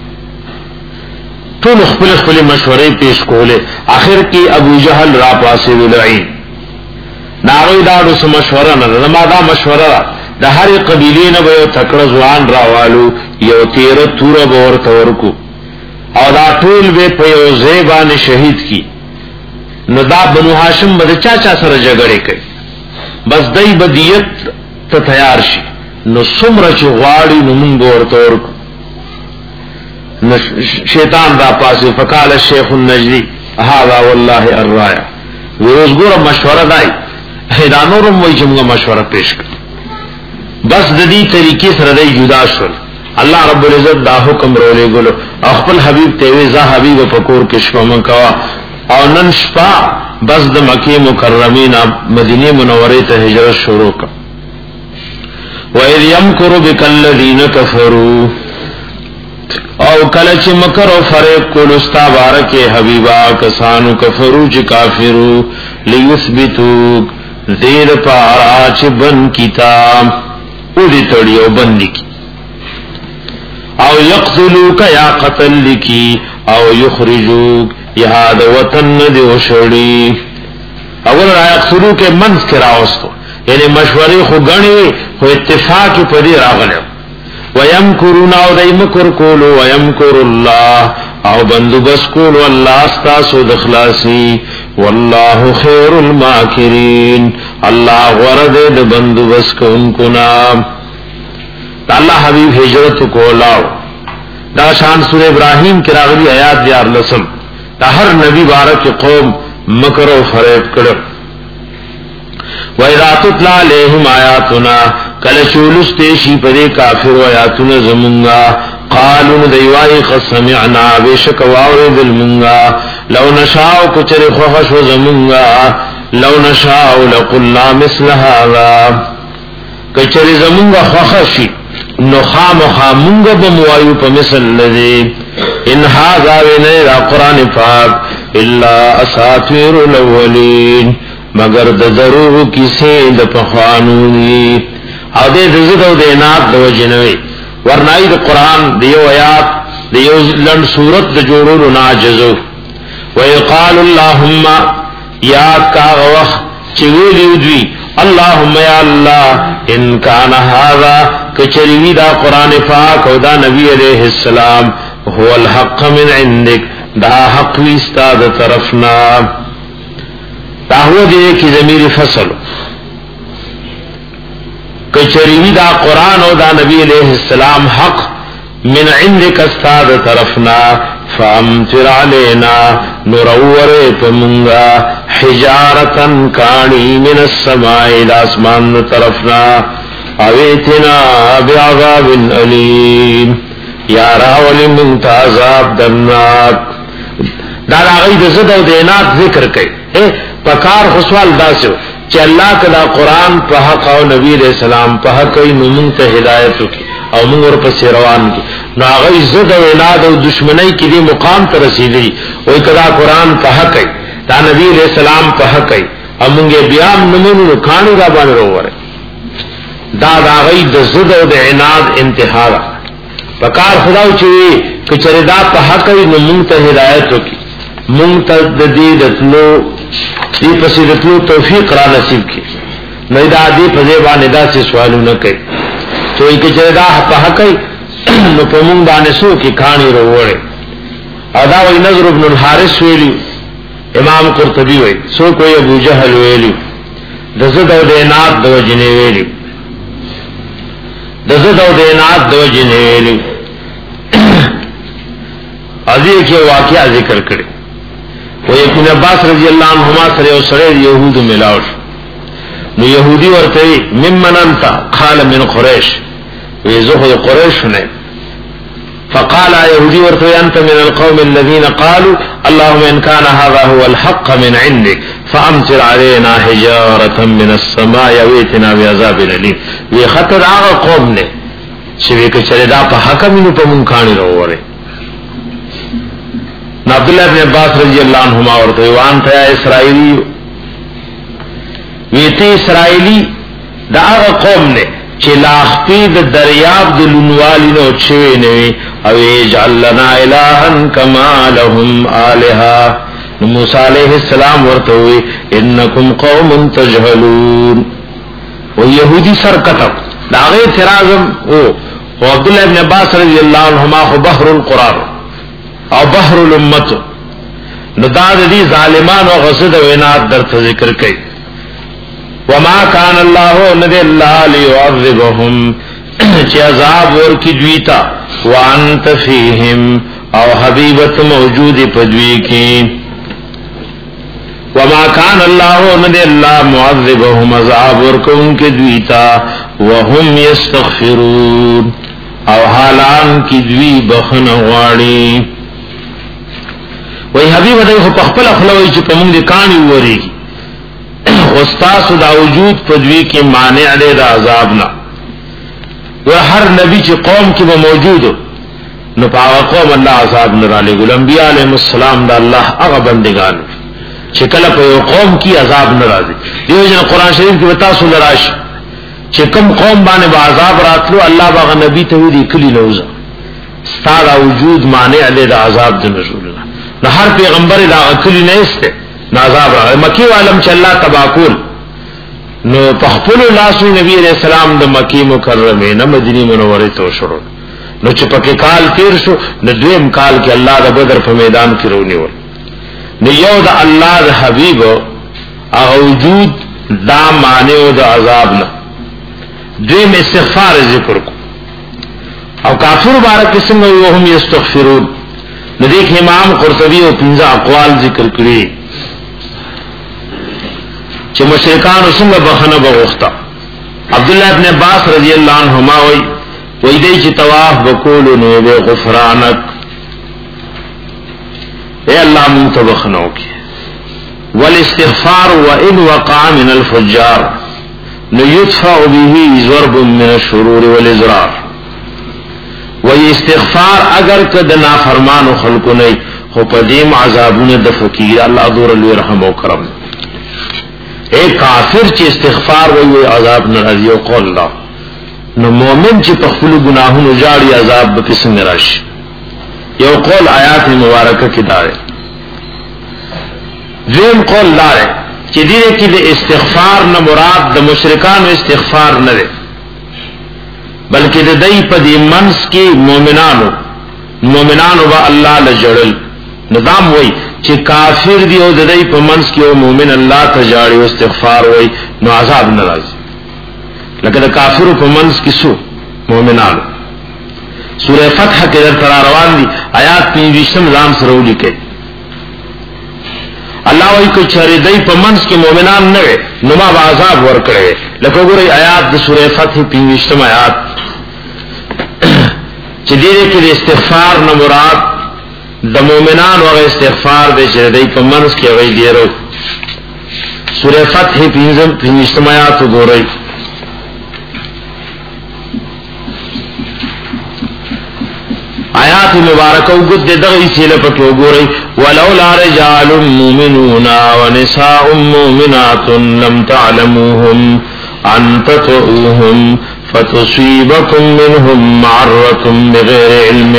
ټول خپل خپل مشورې پیش کوله اخر کې ابو جهل را پاسې ولعين ناوی دا د مشوره نه ما دا مشوره د هر قبیلې نه به تکړه ځوان راوالو یو تیر تور بور تورکو او دا ټول به په یو زیبان شهید کی نو دا بنو هاشم به چا چا سره جګړه کوي بس دای بدیت ته تیار شي نو څومره چې غواړي نو موږ ورته ورکو نو شیطان را پاسه فقال الشيخ النجدي هذا والله الرايه وزګور مشوره دای هدانورم وای چې موږ مشوره پیش کړ بس د دې طریقې سره دی جدا شول الله رب العزت دا حکم رولې ګلو خپل حبيب ته وی زه حبيب فقور کې شپه کوا او نن شپه بس د مکه مکرمه نه مدینه منوره ته هجرت شروع کړ وَإِذْ يَمْكُرُ بِكَ الَّذِينَ كَفَرُوا او کله چې مکر او فریب کول استا بارکه حبیبا کسانو کفرو چې کافرو ليثبتوک زیر پارا چې بن کتاب اوڑی تڑیو بندی کی او یقتلوک یا قتل لکی او یخرجوک یاد وطن دیو شڑی اول را یقتلوک منز کراوستو یعنی مشوری خو گنی خو اتفاقی پدی راغلو ویمکرون او دی مکر کولو ویمکر اللہ او بندوبس کولو اللہ استاسو دخلاسی واللہ خیر الماکرین اللہ غرد د بندوبس کونکو نام اللہ حبیب ہجرت کو لاؤ دا شان سورہ ابراہیم کی راغلی آیات دیار لسم دا ہر نبی بارک قوم مکر و فریب کرو وَإِذَا تُتْلَى عَلَيْهِمْ آيَاتُنَا کل چولس تیشی پدے کافر و آیاتنا زمونگا قالون دیوائی قد سمعنا بیشک واورد المونگا لو نشاؤ کچر خوخش و زمونگا لو نشاؤ لقلنا مثل هذا کچر زمونگا خوخشی نخام خامونگا بموائیو پا مثل لذی ان هذا ونیر قرآن پاک الا اساطیر الاولین مگر د دروغ کیسه د پخوانونی او د رزق او د انات د وجنوي ورنای د قران دیو آیات د یو لن صورت د جوړولو ناجزو. ويقال اللهم یا کا وخت چې ویلو دوی اللهم یا الله ان کان هذا کچری دا قران پاک او دا نبی علیہ السلام هو الحق من عندك دا حق استاد طرفنا. دا هو دې کی ضمیر فصل کچری دا قران او دا نبی علیہ السلام حق من عندك استاد طرفنا فامطر علينا نورور پمنگا حجارتن کانی من السماء الاسمان طرفنا اویتنا بعذاب علیم یا راولی منتعذاب درناک. دا راغی دا زد و دینات ذکر کئی پکار خسوال داسو چه اللہ کدا قرآن پا حق او نبی علیہ السلام پا حق کئی نمونت ہدایتو کی او منگ ورپس روان کی نو آغای زد و اناد و دشمنی کی دی مقام تا رسیدی وی کدا قرآن پا حق کئی دا نبی علیہ السلام پا حق کئی او منگے بیام نمونو کانی را بان رو ورے دا دا آغای دا زد و دا اناد انتحا را پکار خداو چوئی کچر دا پا حق کئی نمونت ہدایتو کی منگتا دی دتلو دی پسیدتلو توفیق را نصیب کی نو دا دی پزیبان دا سے سوالو نکئی تو ایک چردہ پا حقی نو پا مونگ بانسو کی کھانی رو وڑے ادا وی نظر ابن الحارس ویلیو امام قرطبی وی سو کوئی ابو جہل ویلیو دزد او دینات دو جنے ویلیو دزد او دینات دو جنے ویلیو ازی کے واقعہ ذکر کرے وہ ابن عباس رضی اللہ عنہما سرے و سرے یہود ملاوش نو یہودی ورته ممن انت قال من قریش وی زخد قریش نے فقال یہودی ورته انت من القوم الذين قالوا اللهم ان كان هذا هو الحق من عندك فامطر علينا حجارة من السماء يويتنا بعذاب اليم. وی خطر هغه قوم نے چې وی کچره دا په حق منو په مون کانی وروره. عبد الله بن عباس رضی اللہ عنہما ورته وان تھا اسرائیلی ویتی اسرائیلی دا آغا قوم نے چه لاختی دا دریاب دلونوالی نو چوی نوی او اجعل لنا الہن کما لهم آلہا. موسیٰ علیہ السلام ورتوی انکم قوم تجہلون. و یہودی سرکتب دا آغا اعتراضم او و عبداللہ ابن عباس رضی اللہ عنہما خو بحر القرآن او بحر الامت نداد دی ظالمان و غصد و اناد در تذکر کئی وما کان اللہ ندی اللہ لیعذبهم چی عذاب ورکی دویتا وانت فیہم او حبیبت موجود پدوی کی وما کان اللہ ندی اللہ معذبهم عذاب ورکون کی دویتا وهم یستغفرون او حالان کی دوی بخن غاڑی. وی حبیب دیو پخپل اخلوی چی پمونگ دی کانی وری کی خستاس دا وجود پدوی کی مانع دے دا عذابنا و ہر نبی چی قوم کی با موجودو نو پاوا قوم اللہ عذاب نرالے گل. انبیاء علیہ السلام دا اللہ اغا بندگانو چی کل پا یو قوم کی عذاب نرازی دیو جن قرآن شریف کی بتاسو لراش چی کم قوم بانے با عذاب راتلو اللہ باغا نبی تہودی کلی نوزا ستا دا وجود مانع دے دا عذاب دا نزول اللہ نو ہر پیغمبر دا کلی نیستے نازاب را مکی والم چ اللہ تباکول نو پخپل لاسو نبی علیہ السلام د مکی مکرمه نہ مدینی منوره تو شروع نو چې پکې کال تیر شو نو دویم کال کې الله د بدر په میدان کې رونیول نو یو د الله د حبیب او وجود دا معنی د عذاب نه دویم استغفار ذکر کو او کافر مبارک څنګه وهم یستغفرون نو دیکھ امام قرطبی او پنځه اقوال ذکر کړی چې مشرکان څنګه بخنه بغوختا. عبداللہ ابن عباس رضی اللہ عنہما وی وی دی چې طواف بکولو نو به غفرانک اے اللہ منتبخنو کی والاستغفار وان وقع من الفجار نو يدفع به ضرب من الشرور والازرار. وی استغفار اگر کد نافرمان خلق نه خو قدیم عذابونه د فقیر الله دور له رحم او کرم. اے کافر چې استغفار وی عذاب ناراضی او قول الله نو مومن چې په خپل ګناهونو جاړي عذاب به څنګه راشي. یو قول آیات مبارکه کې دا دی. دویم قول دا دی چې دې کې د استغفار نه مراد د مشرکانو استغفار نه دی، بلکې د دې په دې منس کې مؤمنانو مؤمنانو به الله لجړل. نظام وای چې کافر دی او د دې په منس کې او مؤمن الله ته جاړي او استغفار وای نو عذاب ناراضي. لکه د کافرو په منس کې سو مؤمنانو. سورہ فتح کې در روان دي آیات پنځم ځام سره ولیکي. الله وایي چې چاري دای په منس کې مؤمنان نه وي نو ما عذاب ورکړي. لکه وګورئ آیات د سورہ فتح پنځم آیات چې دې کې د استغفار نه مراد د مؤمنان او استغفار دې چې دای په منس کې وي دیرو. سورہ فتح پنځم آیات وګورئ. آیات مبارکه وګد دغه سیله په وګورئ. ولولا رجال مؤمنون ونساء مؤمنات لم تعلموهم ان تطؤوهم فتصيبكم منهم معرة بغیر علم.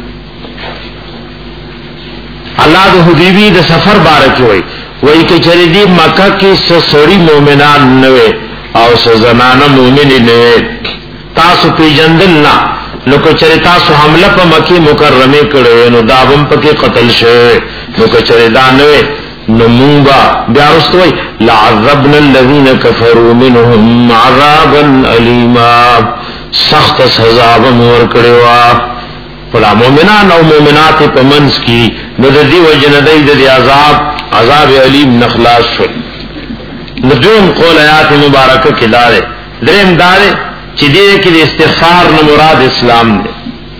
الله د حدیبی د سفر بارک وای وای چې چری دی مکه کې سړي مؤمنان نه وي او زنانه مؤمن نه وي تاسو پیجندل نه نو کو چری تاسو حمله په مکه مکرمه کړو نو داوم پکې قتل شوه نو کو چری دا نه وي نو مونږه بیا ورستوي لعذبنا الذين كفروا منهم عذابا اليما سخت سزا به مور کړو فلا مؤمنان او مؤمنات په منس کی نو د دې وجنه د عذاب عذاب علیم نخلاص شو. نجوم قول آیات مبارکه کې دار دریم دار چې دې کې د استغفار نه مراد اسلام دی.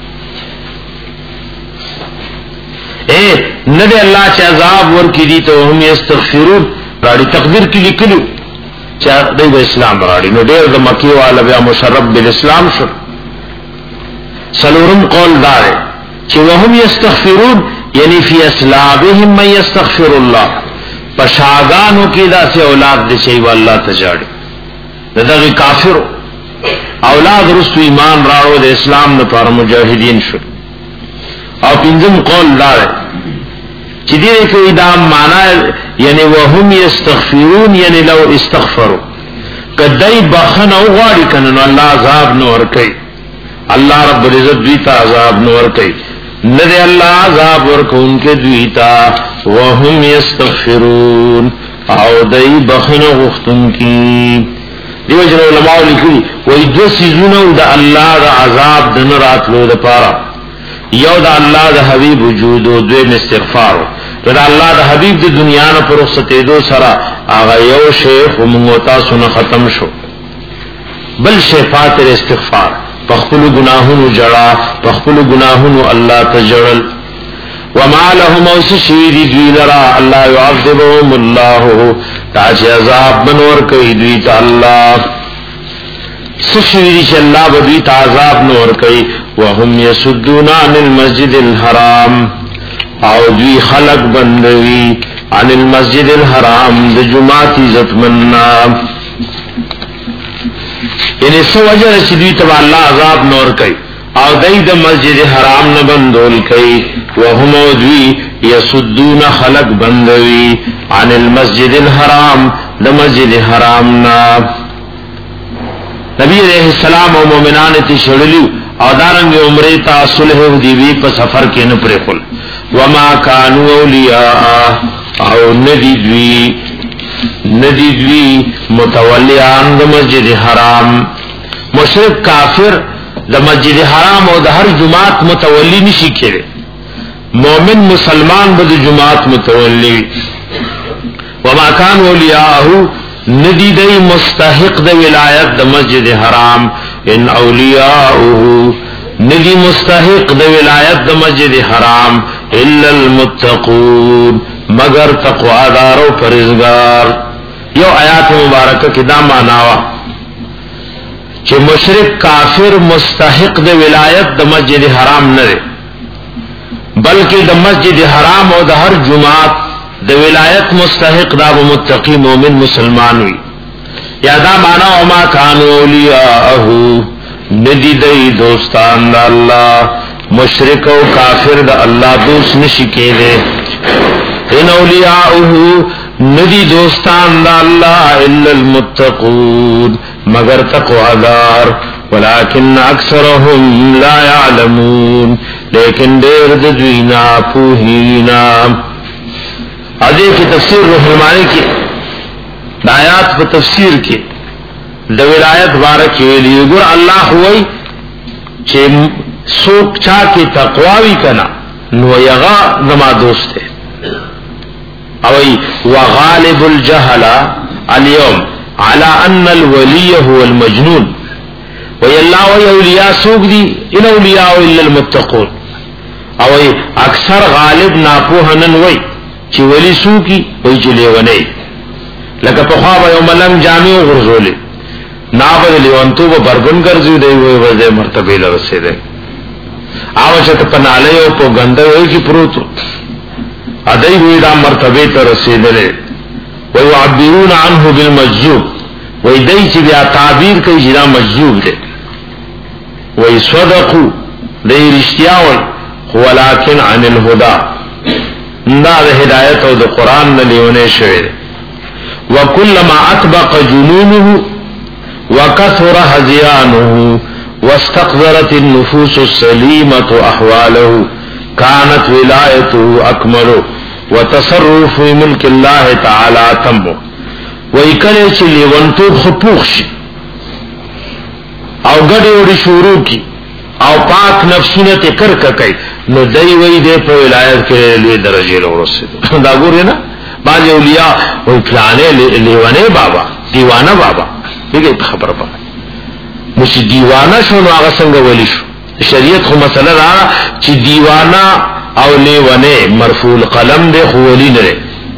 اے نه دی الله چې عذاب ور کې دي ته هم استغفرون راړي تقدیر کې لیکلو چې د اسلام راړي نو ډېر د مکی والا بیا مشرب بالاسلام شو. سلورم قول دار چې وهم یستغفرون یعنی فی اسلابهم من یستغفر الله پشاگانو کی دا سے اولاد دے شی والله تجاړي دغه کافر اولاد رسو ایمان راو د اسلام نه پر مجاهدین شو. او پنځم قول دار چې دې کې دا معنا یعنی وهم یستغفرون یعنی لو استغفروا کدی بخنه غواړي کنه نو الله عذاب نور کوي. اللہ رب العزت دویتا عذاب نور کئی ندے اللہ عذاب ورکون کے دویتا وهم یستغفرون او دی بخن غفتن کی. دیو جن علماء لکھلی وی دو سیزونو دا اللہ دا عذاب دن رات لو دا پارا یو دا اللہ دا حبیب وجود و دویم استغفارو دا اللہ دا حبیب دا دنیا نا پر رخصت دو سرا آغا یو شیخ و منگوتا سن ختم شو بل شیفات استغفار پخپل گناہونو جڑا پخپل گناہونو اللہ تجڑل. وما لهم اوس شیری دوی لرا اللہ يعذبهم اللہ تاچ عذاب بنور کئی دوی تا اللہ سشیری چ اللہ بدوی تا عذاب نور کئی. وهم يسدون عن المسجد الحرام او دوی خلق بندوی عن المسجد الحرام د جمعات عزت مننا یعنی سو وجہ رسیدوی تبا اللہ عذاب نور کئی او دای د مسجد حرام نه بندول کئی. وهم دوی یسدون خلق بندوی عن المسجد الحرام د مسجد حرام نا. نبی علیہ السلام او مومنان تی شړلیو او دارنګ عمره تا صلح حدیبی په سفر کې نه پرې خل. وما كانوا اولیاء او ندی دوی ندی دوی متولیان د مسجد حرام. مشرک کافر د مسجد حرام او د هر جماعت متولی نشي کېږي. مومن مسلمان به د جماعت متولی. وما كانوا اولیاءه ندی دی مستحق د ولایت د مسجد حرام. ان اولیاءه ندی مستحق د ولایت د مسجد حرام الا المتقون مگر تقوا دار او پرهیزگار. یو آیات مبارکه کې دا معنا وا چې مشرک کافر مستحق د ولایت د مسجد حرام نه دی بلکې د مسجد حرام او د هر جماعت د ولایت مستحق دا متقی مومن مسلمان وي. یا دا معنا او ما کانوا اولیاءه ندی دی دوستان د الله مشرک او کافر د الله دوست نشي کېده. ان اولیاءه ندی دوستان دا اللہ الا المتقون مگر تقوادار ولكن اکثرهم لا يعلمون لیکن دیر دوینا پوہینا. ادھے کی تفسیر روح المعانی کی آیات پر تفسیر کی دا ولایت بارک ویلی گر اللہ ہوئی چے سوک چا کی تقواوی کنا نو یغا زما دوست ہے اوئی وغالب الجهل اليوم على ان الولي هو المجنون وی اللہ وی اولیاء سوک دی ان اولیاء الا المتقون اوئی اکثر غالب ناپوہنن وی چی ولی سوکی وی چلے ونی لکا پخواب یوم لنگ جامع غرزولی نابد لیوانتو با بربن کرزیو دی وی وزے مرتبی لرسے دی آوچت پنالے او پو گندر وی کی پروتو ادائی ہوئی دا مرتبے تا رسیدلے ویعبرون عنہ بالمجذوب وی دائی چی بیا تعبیر کئی جدا مجذوب دے وی صدقو دائی رشتیاوی ولیکن عن الہدا دا دا ہدایت او دا قرآن نلیونے شوئے وکلما اتبق جنونه وکثر ہزیانه واستقذرت النفوس السلیمت احواله كانت ولایته اکمل وتصرف في ملك الله تعالى تم ویکلے چ لیونتو خپوخ شي او ګډه وړي شروع کی او پاک نفسونه تکر ککای نو دای وی دې په ولایت کې لوی درجه لورسه دا ګورې نه باج اولیاء او فلانه لیوانه بابا دیوانه بابا دغه خبره پاره مش دیوانه شو نو هغه څنګه ولی شو شریعت خو مسئلہ را چې دیوانا او لیوانه مرفوع القلم دے خولی نرے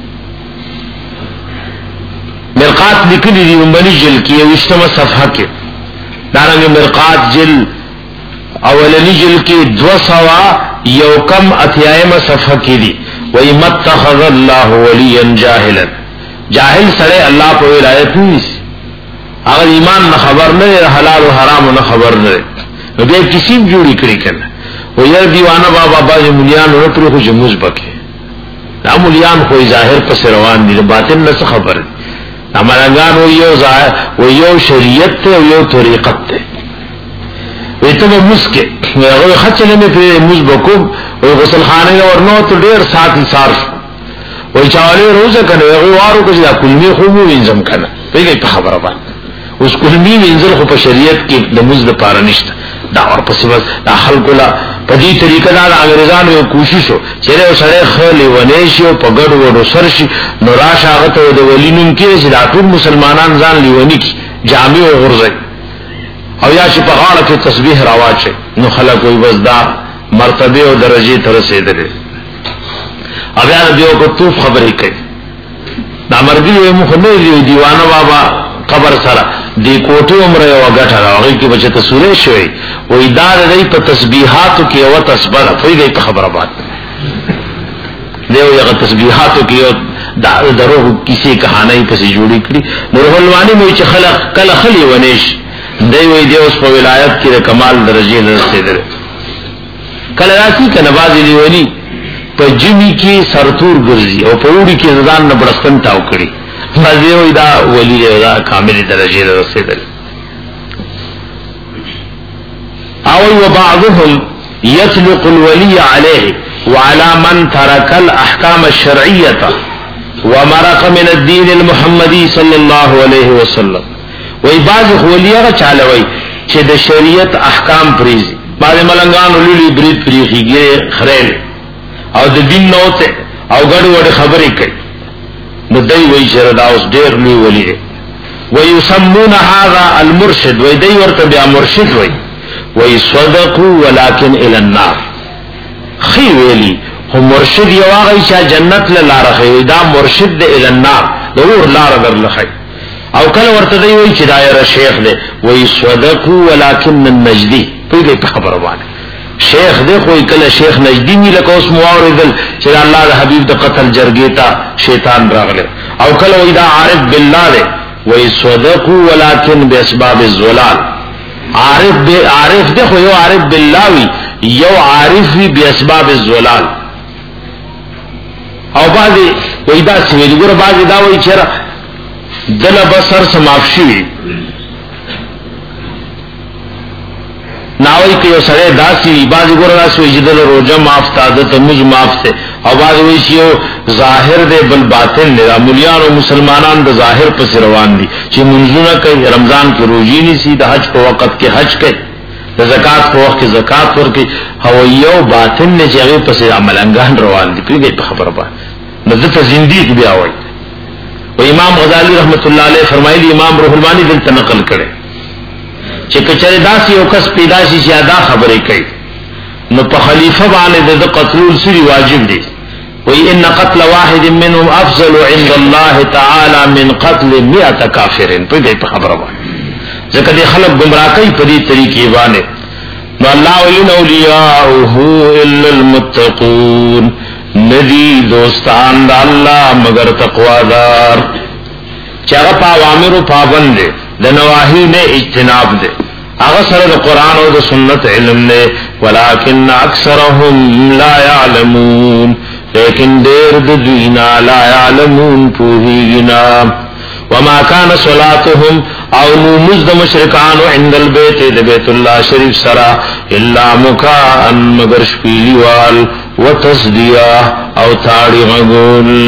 مرقات لکلی دی امبنی جل کی وشتم صفحہ کے دارنگ مرقات جل اولنی جل کی دو سوا یوکم اتیائم صفحہ کی دی وی متخذ اللہ ولیا جاہلا جاہل سڑے اللہ پہ ولایت نہیں سی اگر ایمان نہ خبر نرے حلال و حرام نہ خبر نرے نو بیا کسی جوړی کړی کنه و یار دیوانه بابا باز مليان ورته خو جموز پکې دا مليان خو ظاهر پس روان دي باطن نه خبر امرګان و یو ظاهر و یو شریعت ته یو طریقت ته وته مسکه هغه خچلې نه په مزبکوب او غسل خانه ورنو ته ډیر ساتي صارف و چاله روزه کنه هغه وارو کې دا کلمی خو مو انځم کنه دغه خبره باندې اوس کلمی انځل خو په شریعت کې د مزد پاره نشته دا اور پس بس دا خلق لا پدی طریقہ دا انګریزانو یو کوشش و چیرې سره خلی ونیشي او پګړ وډو سرشي نو راشه هغه ته د ولینم کې چې دا ټول مسلمانان ځان لیونی کی جامع او غرزه او یا چې په غاړه کې تسبیح راواچي نو خلق وي بس دا مرتبه او درجه تر رسیدلې او بیا دیو کو تو خبرې کوي دا مرګي یو مخ نه دی دیوانه بابا قبر سره دی کوټه عمر یو غټه راغی کې بچته سورې شوی و اداره دی په تسبیحاتو کې او تسبیح په دې خبره باندې دیو یو تسبیحاتو کې او دروغ کیسه کہانی په سي جوړی کړی نور الوانی مې چې خلق کله خلی ونیش دی وی دی اوس په ولایت کې د کمال درجه رسیدل کله راځي کنه بازي دیونی په جمی کې سرتور ګرځي او په وړي کې ځان نه بڑستن تاو کړی مزیو دا ولی دا کامل درجه رسیدل او وبعضهم يطلق الولي عليه وعلى من ترك الاحكام الشرعيه ومرق من الدين المحمدي صلى الله عليه وسلم وای بعض ولیغه چالوي چې د شریعت احکام پریزي بعض ملنګان ولولي برید پریخيږي خړل او د دین نوته او ګډ وډ خبرې کوي نو دای وی چې دا اوس ډېر لوی ولی دی ويسمون هذا المرشد وای دای ورته بیا مرشد وای وای صدقوا ولكن الى النار خي ویلی هم مرشد یو هغه چې جنت له لار خي دا مرشد دی الى النار ضرور لار درلخي او کله ورته دی وای چې دایره شیخ دی وای صدقوا ولكن النجدي په دې خبره باندې شیخ دے کوئی کله شیخ نجدی می لکه اوس مواردل چې الله د حبیب د قتل جرګیتا شیطان راغله او کله وای دا عارف بالله دے وای صدقوا ولكن باسباب الزلال عارف به عارف دے خو یو عارف بالله وی یو عارف وی باسباب الزلال او بعضی وی دا سویلی گورا بعضی دا وی چرا دل بسر سمافشی ناوی که یو سره داسی بعضی گورا داسی وی جدل روجہ معاف تادت مج معاف تے او بعضی وی چیو ظاہر دے بل باطن دے مولیان و مسلمانان دا ظاہر پس روان دی چی منزونہ کئی رمضان کی روجی نہیں سی دا حج پا وقت کے حج کئی دا زکاة پا وقت کے زکاة ورکی او یو باطن نے چی اغیر پس عملنگان روان دی پی گئی پا خبر با نزدت زندیق بیا ہوئی و امام غزالی رحمت اللہ علیہ فرمائی دی امام روح المانی دلتا نقل کرے چی کچر داسی او کس پیداشی چی ادا خبری کئی نو پا خلیفہ بانے دا قتلول سری واجب دی وی ان قتل واحد منهم افضل عند اللہ تعالی من قتل مئت کافرین پی گئی پا خبر با ذکر دی خلق گمراکی پا دی طریقی بانے نو اللہ وین اولیاؤہو الا المتقون ندی دوستان دا اللہ مگر تقوادار چاگا پا عوامر و پابند دے دا نواہی نے اجتناب دے اغا سر دا قرآن و دا سنت علم دے ولیکن اکثرهم لا یعلمون لیکن دیر دا دینا لا یعلمون پوہیگنا وما كان صلاتهم او نمزد مشرکان عند البیت دا بیت اللہ شریف سرا الا مکاء مگر شپیلی وال و تصدیہ او تاڑی غگول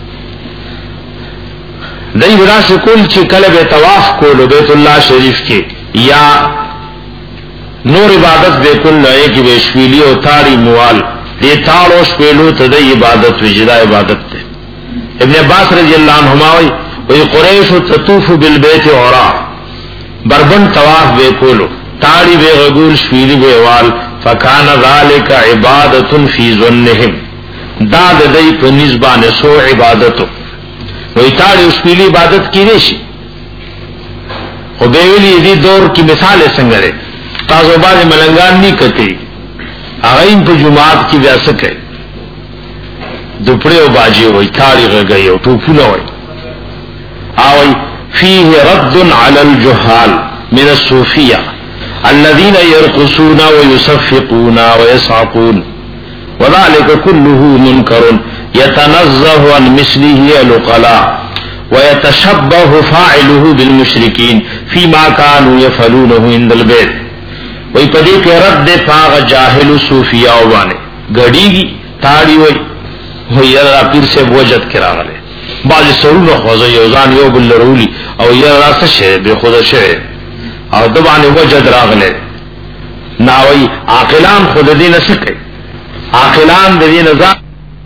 دی بنا سے کل چی کلب تواف کولو بیت اللہ شریف کی یا نور عبادت بے کل لئے کی بے شپیلی او تاڑی موال دی تاڑو شپیلو تدی عبادت وجدہ عبادت تے ابن عباس رضی اللہ عنہماوی وی قریش تطوف بالبیت اورا بربن تواف بے کولو تاڑی بے غگول شپیلی بے وال فکان ذالک عبادت فی ظنہم داد دی پا نزبان سو عبادتو وی تاڑی شپیلی عبادت کی نیشی خو بیولی دی دور کی مثال سنگرے تازو بعد ملنگان نہیں کتی آغین پا جماعت کی بیاسک ہے دپڑے و باجی ہوئی تاڑی غگئی و توپونا ہوئی آوئی فیہ رد علی الجحال من الصوفیہ الذین یرقصون ویصفقون ویسعقون وذلك كله منکر یتنزه عن مثله العقلاء ويتشبه فاعله بالمشركين فيما كانوا يفعلونه عند البيت وی پدی کے رد پاغ جاہل صوفیاء وانے گڑی گی تاڑی وی وی یرا پیر سے وجد کرا غلے بعض سرون خوضا یوزان یو بل رولی او یرا سشے بے خود شے او دبانے وجد راغلے ناوی عاقلان خود دین سکے عاقلان دین ذات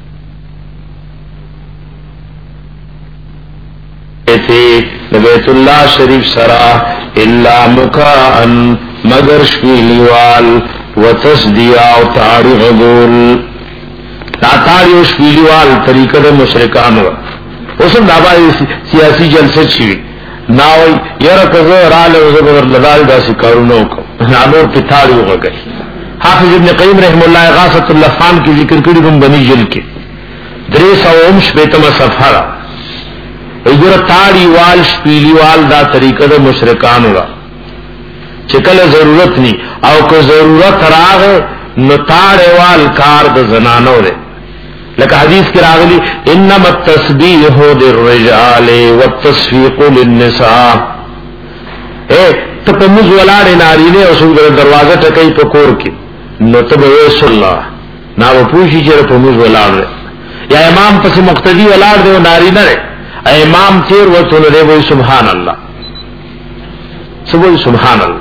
بیت اللہ شریف سرا الا مکاءن مگر شپیلیوال و تصدیع و تاڑی غگول تا تاڑی و شپیلیوال طریقہ دا مشرکان ہوا اسم دابائی سیاسی جلسے چھوی ناوی یرکزو رال و زبر لدال دا سکارونو کو نامور پی تاڑی و غگئی حافظ ابن قیم رحم اللہ غاصت اللہ خان کی ذکر کری بن بنی جل کے دریس و امش بیتم صفحہ ایگور تاڑی وال شپیلی وال دا طریقہ دا مشرکان ہوا چکل ضرورت نہیں او کو ضرورت راغ نو تاڑی وال کار دا زنانو دے لکہ حدیث کی راغلی انما التسبیح للرجال والتصفیق للنساء اے تب مز ولاڑے نارینے اصول دروازہ ٹکئی پکور کی نو تب ویس اللہ نا وہ پوچھی چرے پا مز ولاڑ رہے یا امام پس مقتدی ولاڑ دے وہ ناری نہ رہے امام تیر و تو دے وہی سبحان اللہ سبوی سبحان اللہ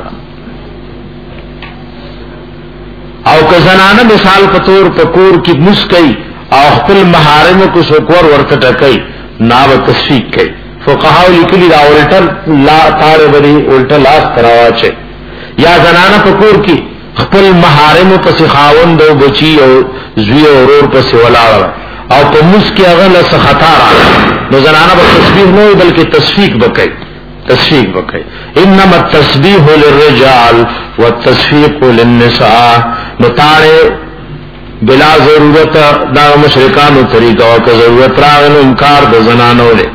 او که زنانه مثال پتور پکور کی مسکئی او خپل محارم کو سکور ورته ټکئی ناو تصفیق کئی فقهاو لیکلی دا الټل لا تار بری الټل لاس تراواچه یا زنانه پکور کی خپل محارم پس خاوند او بچی او زوی او ورور پس ولاړ او په مسکی هغه له خطا را نو زنانه په تسبیح نه بلکې تصفیق وکړي تصفیق وکړي انما التسبیح للرجال والتصفیق للنساء نتاړه بلا ضرورت دا مشرکانو طریقہ او که ضرورت راغلو انکار د زنانو له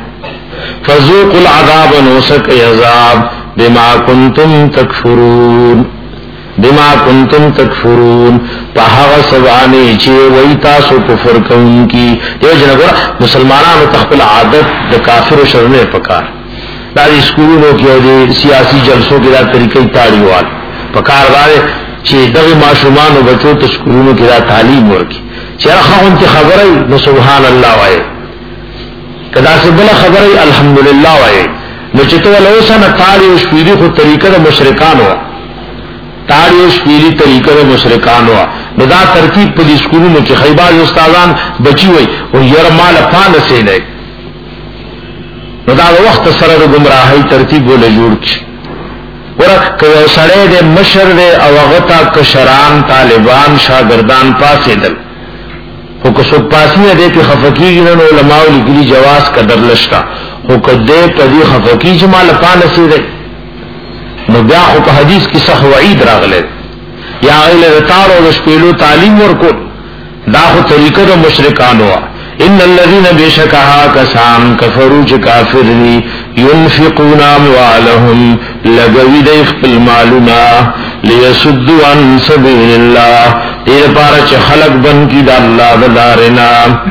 فذوقوا العذاب نوسک عذاب بما کنتم تکفرون بما کنتم تکفرون پہاغ سبانی چی وی تاسو کفر کون کی دیو جنگورا مسلمانانو تخپل عادت دا کافر و شرنے پکار دا دی سکولونو کی او دی سیاسی جلسوں کی دا طریقی تاڑیوال پکار دارے چی دغی معشومان و بچو تا سکولونو کی دا تعلیم ورکی چی رخا انتی خبری نو سبحان اللہ وائے کدا سے بلا خبری الحمدللہ وائے نو چی تو لوسا نا تاڑی و شپیدی خود طریقہ دا مشرکان ہوا تاڑی و شپیدی طریقہ دا مشرکان ہوا نو دا ترتیب پا دی سکولونو چی خیباز استادان بچی ہوئی و یرمال پان سے لے نو دا وقت سره د گمراهی ترتیب ول جوړ کی ورک کيو سړی د مشر د او غتا کشران طالبان شاګردان پاسې دل خو کو سو پاسې دې په خفقی نو علماء لیکلي جواز قدر لشتا خو کده په دې خفقی جمال پانه سي دې نو بیا خو په حدیث کې صح وعید راغله یا غیله تارو د شپېلو تعلیم ورکو دا خو طریقه د مشرکانو ان الذين بشكها كسان كفروا كافر ينفقون اموالهم لغوي د خپل مالنا ليسدوا عن سبيل الله دې لپاره چې خلق بن کی د الله د لارنا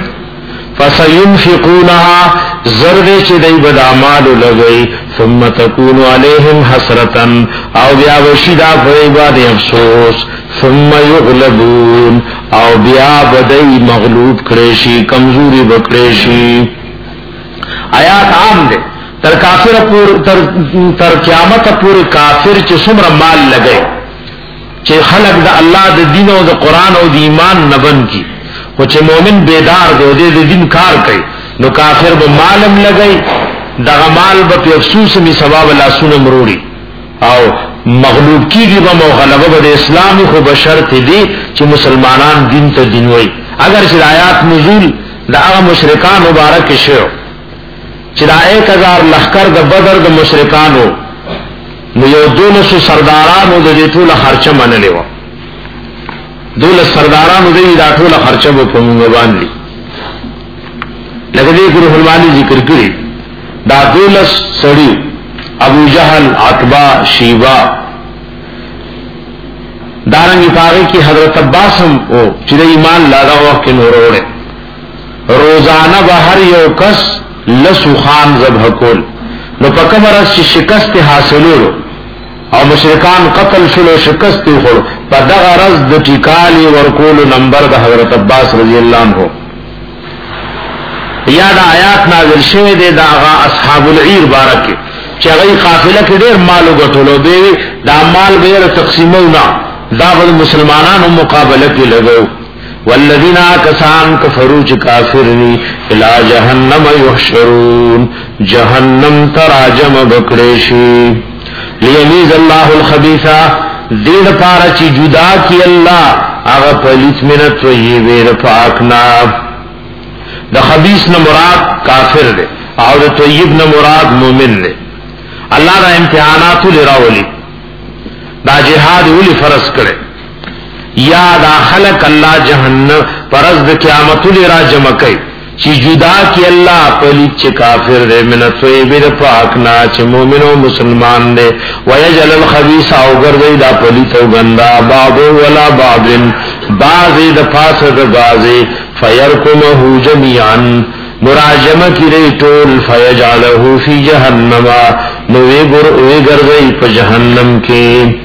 فسينفقونها زرد چې دای بد اعمال لګي ثم تكون عليهم حسرة او بیا وشیدا په عبادت افسوس ثم يغلبون او بیا بدای مغلوب کړي شي کمزوري وکړي شي آیات عام ده تر کافر پور تر تر قیامت پورې کافر چې څومره مال لګي چې خلق د الله د دین او د قران او د ایمان نبن کی او چې مؤمن بیدار دی د دین کار کوي نو کافر به مالم لګي دغه مال به افسوس می ثواب الله سونه مروړي او مغلوب کیږي به مو غلبه به اسلامي خو بشرط دي چې مسلمانان دین ته دین وای اگر چې آیات نزول د هغه مشرکان مبارک شو چې دا ایک هزار لخر د بدر د مشرکانو نو یو دولس سردارانو د دې ټول خرچه منلې و دولس سردارانو دې دا ټول خرچه په موږ باندې لکه دې ګروه المانی ذکر کړی دا دولس سړی ابو جہل عتبہ شیبہ دارنگی پاگے کی حضرت عباسم او چرے ایمان لادا وقت نور اوڑے روزانہ بہر یو کس لسو خان زبح کول نو پکم رس چی شکست حاصلو او مشرکان قتل شلو شکست خور پا دغ رس د ٹکالی ورکول نمبر دا حضرت عباس رضی اللہ عنہ یا دا آیات نازل شوه دے دا آغا اصحاب العیر بارکی چاگئی قافلہ کی دیر مالو گٹولو بے دا مال بیر تقسیمونا دا بد مسلمانان مقابلہ کی لگو والذین آکسان کفرو چی کافرنی الى جہنم یحشرون جہنم تراجم بکریشی لیمیز اللہ الخبیثہ دیر پارا چی جدا کی اللہ آغا پلیت منت طیبیر پاکنا دا خبیث نہ مراد کافر دے اور دا طیب نہ مراد مومن دے اللہ دا امتحانات لراولی دا جہاد ولی فرض کرے یا دا خلق اللہ جہنم فرض دا قیامت لرا جمع کئی چی جدا کی اللہ پلیت چی کافر دے من طیب دا پاکنا چی مومن و مسلمان دے ویجل الخبیث او گردی دا پلیت و گندا بابو ولا بابن بازی دا پاس دا بازی فیرکمہو جمیعاً مراجمہ کی ریٹول فیجعلہو فی جہنم نوے گردی پا جہنم کے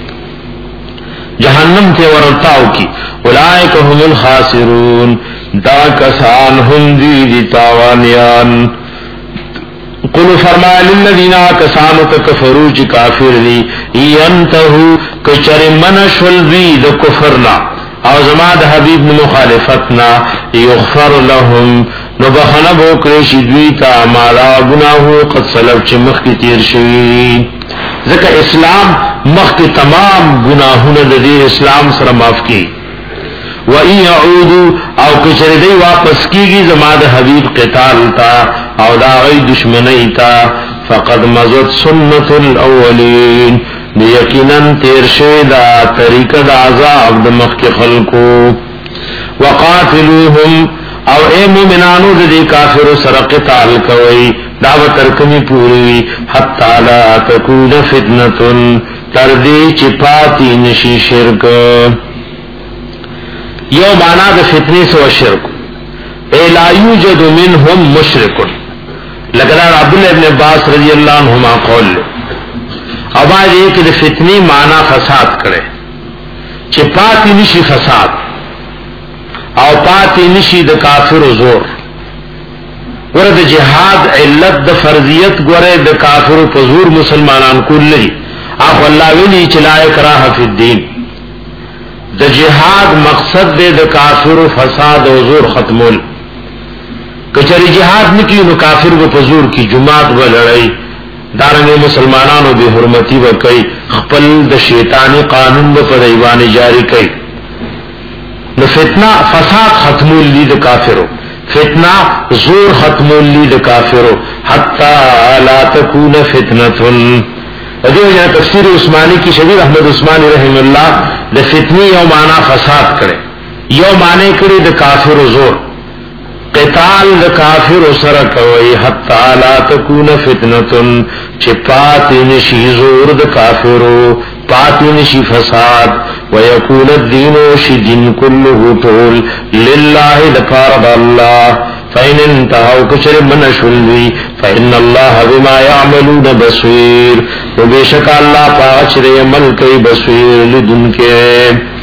جہنم کے ورتاو کی اولائک هم الخاسرون دا کسان هم دی دی تاوانیان قلو فرمایا للذین کسانو تکفرو چی کافر دی ینتہو کچر منشل دی دا کفرنا او زمان دا حبیب مخالفتنا یغفر لهم نبخنب اکریشی دویتا مالا گناہو قد سلب چی مخ کی تیر شوی ذکر اسلام مخ کی تمام گناہون دا دیر اسلام سر معاف کی وَإِن يَعُودُوا او کچر دی واپس کی گی زمان دا حبیب قتال تا او دا غی دشمنی تا فقد مزد سنت الاولین بیقیناً تیر شیدہ طریقہ دا عذاب دا مخ کی خلقو وقاتلوهم او اے مومنانو دې کافرو سره قتال کوي دعوت ترکمی پوری حتا لا تکون فتنه تر دې چې پاتې نشي شرک. یو معنا د فتنې سو شرک اے لا یوجد منهم مشرک لکه عبد الله ابن عباس رضی الله عنهما قول او باندې کې د فتنې معنا فساد کړي چې پاتې نشي فساد او پاتې نشي د کافر زور. ورته جهاد علت د فرضیت ګوره د کافر په زور مسلمانان کولې اخو الله ویلي چې لا اکراه فی الدین. د جهاد مقصد د کافر فساد او زور ختمول. کچری جهاد نکی نو کافر په زور کی جماعت ولړی دارنګ مسلمانانو به حرمتی وکي خپل د شیطانی قانون په دیوان جاری کوي. نو فتنه فساد ختمول لید کافرو فتنه زور ختمول لید کافرو حتا لا تکون فتنه. دیو جنا تفسیر عثمانی کی شبیر احمد عثمانی رحم الله د فتنی یو معنا فساد کړي یو معنی کړي د کافر زور قتال د کافر سره کوي حتا لا تکون فتنه چې پات نشي زور د کافرو پات نشي فساد ويكون الدين شدين كله طول لله لقرب الله فإن انتهوا كشر من شلوي فإن الله بما يعملون بصير وبشك الله پاچ رے عمل کوي بصير لدن کے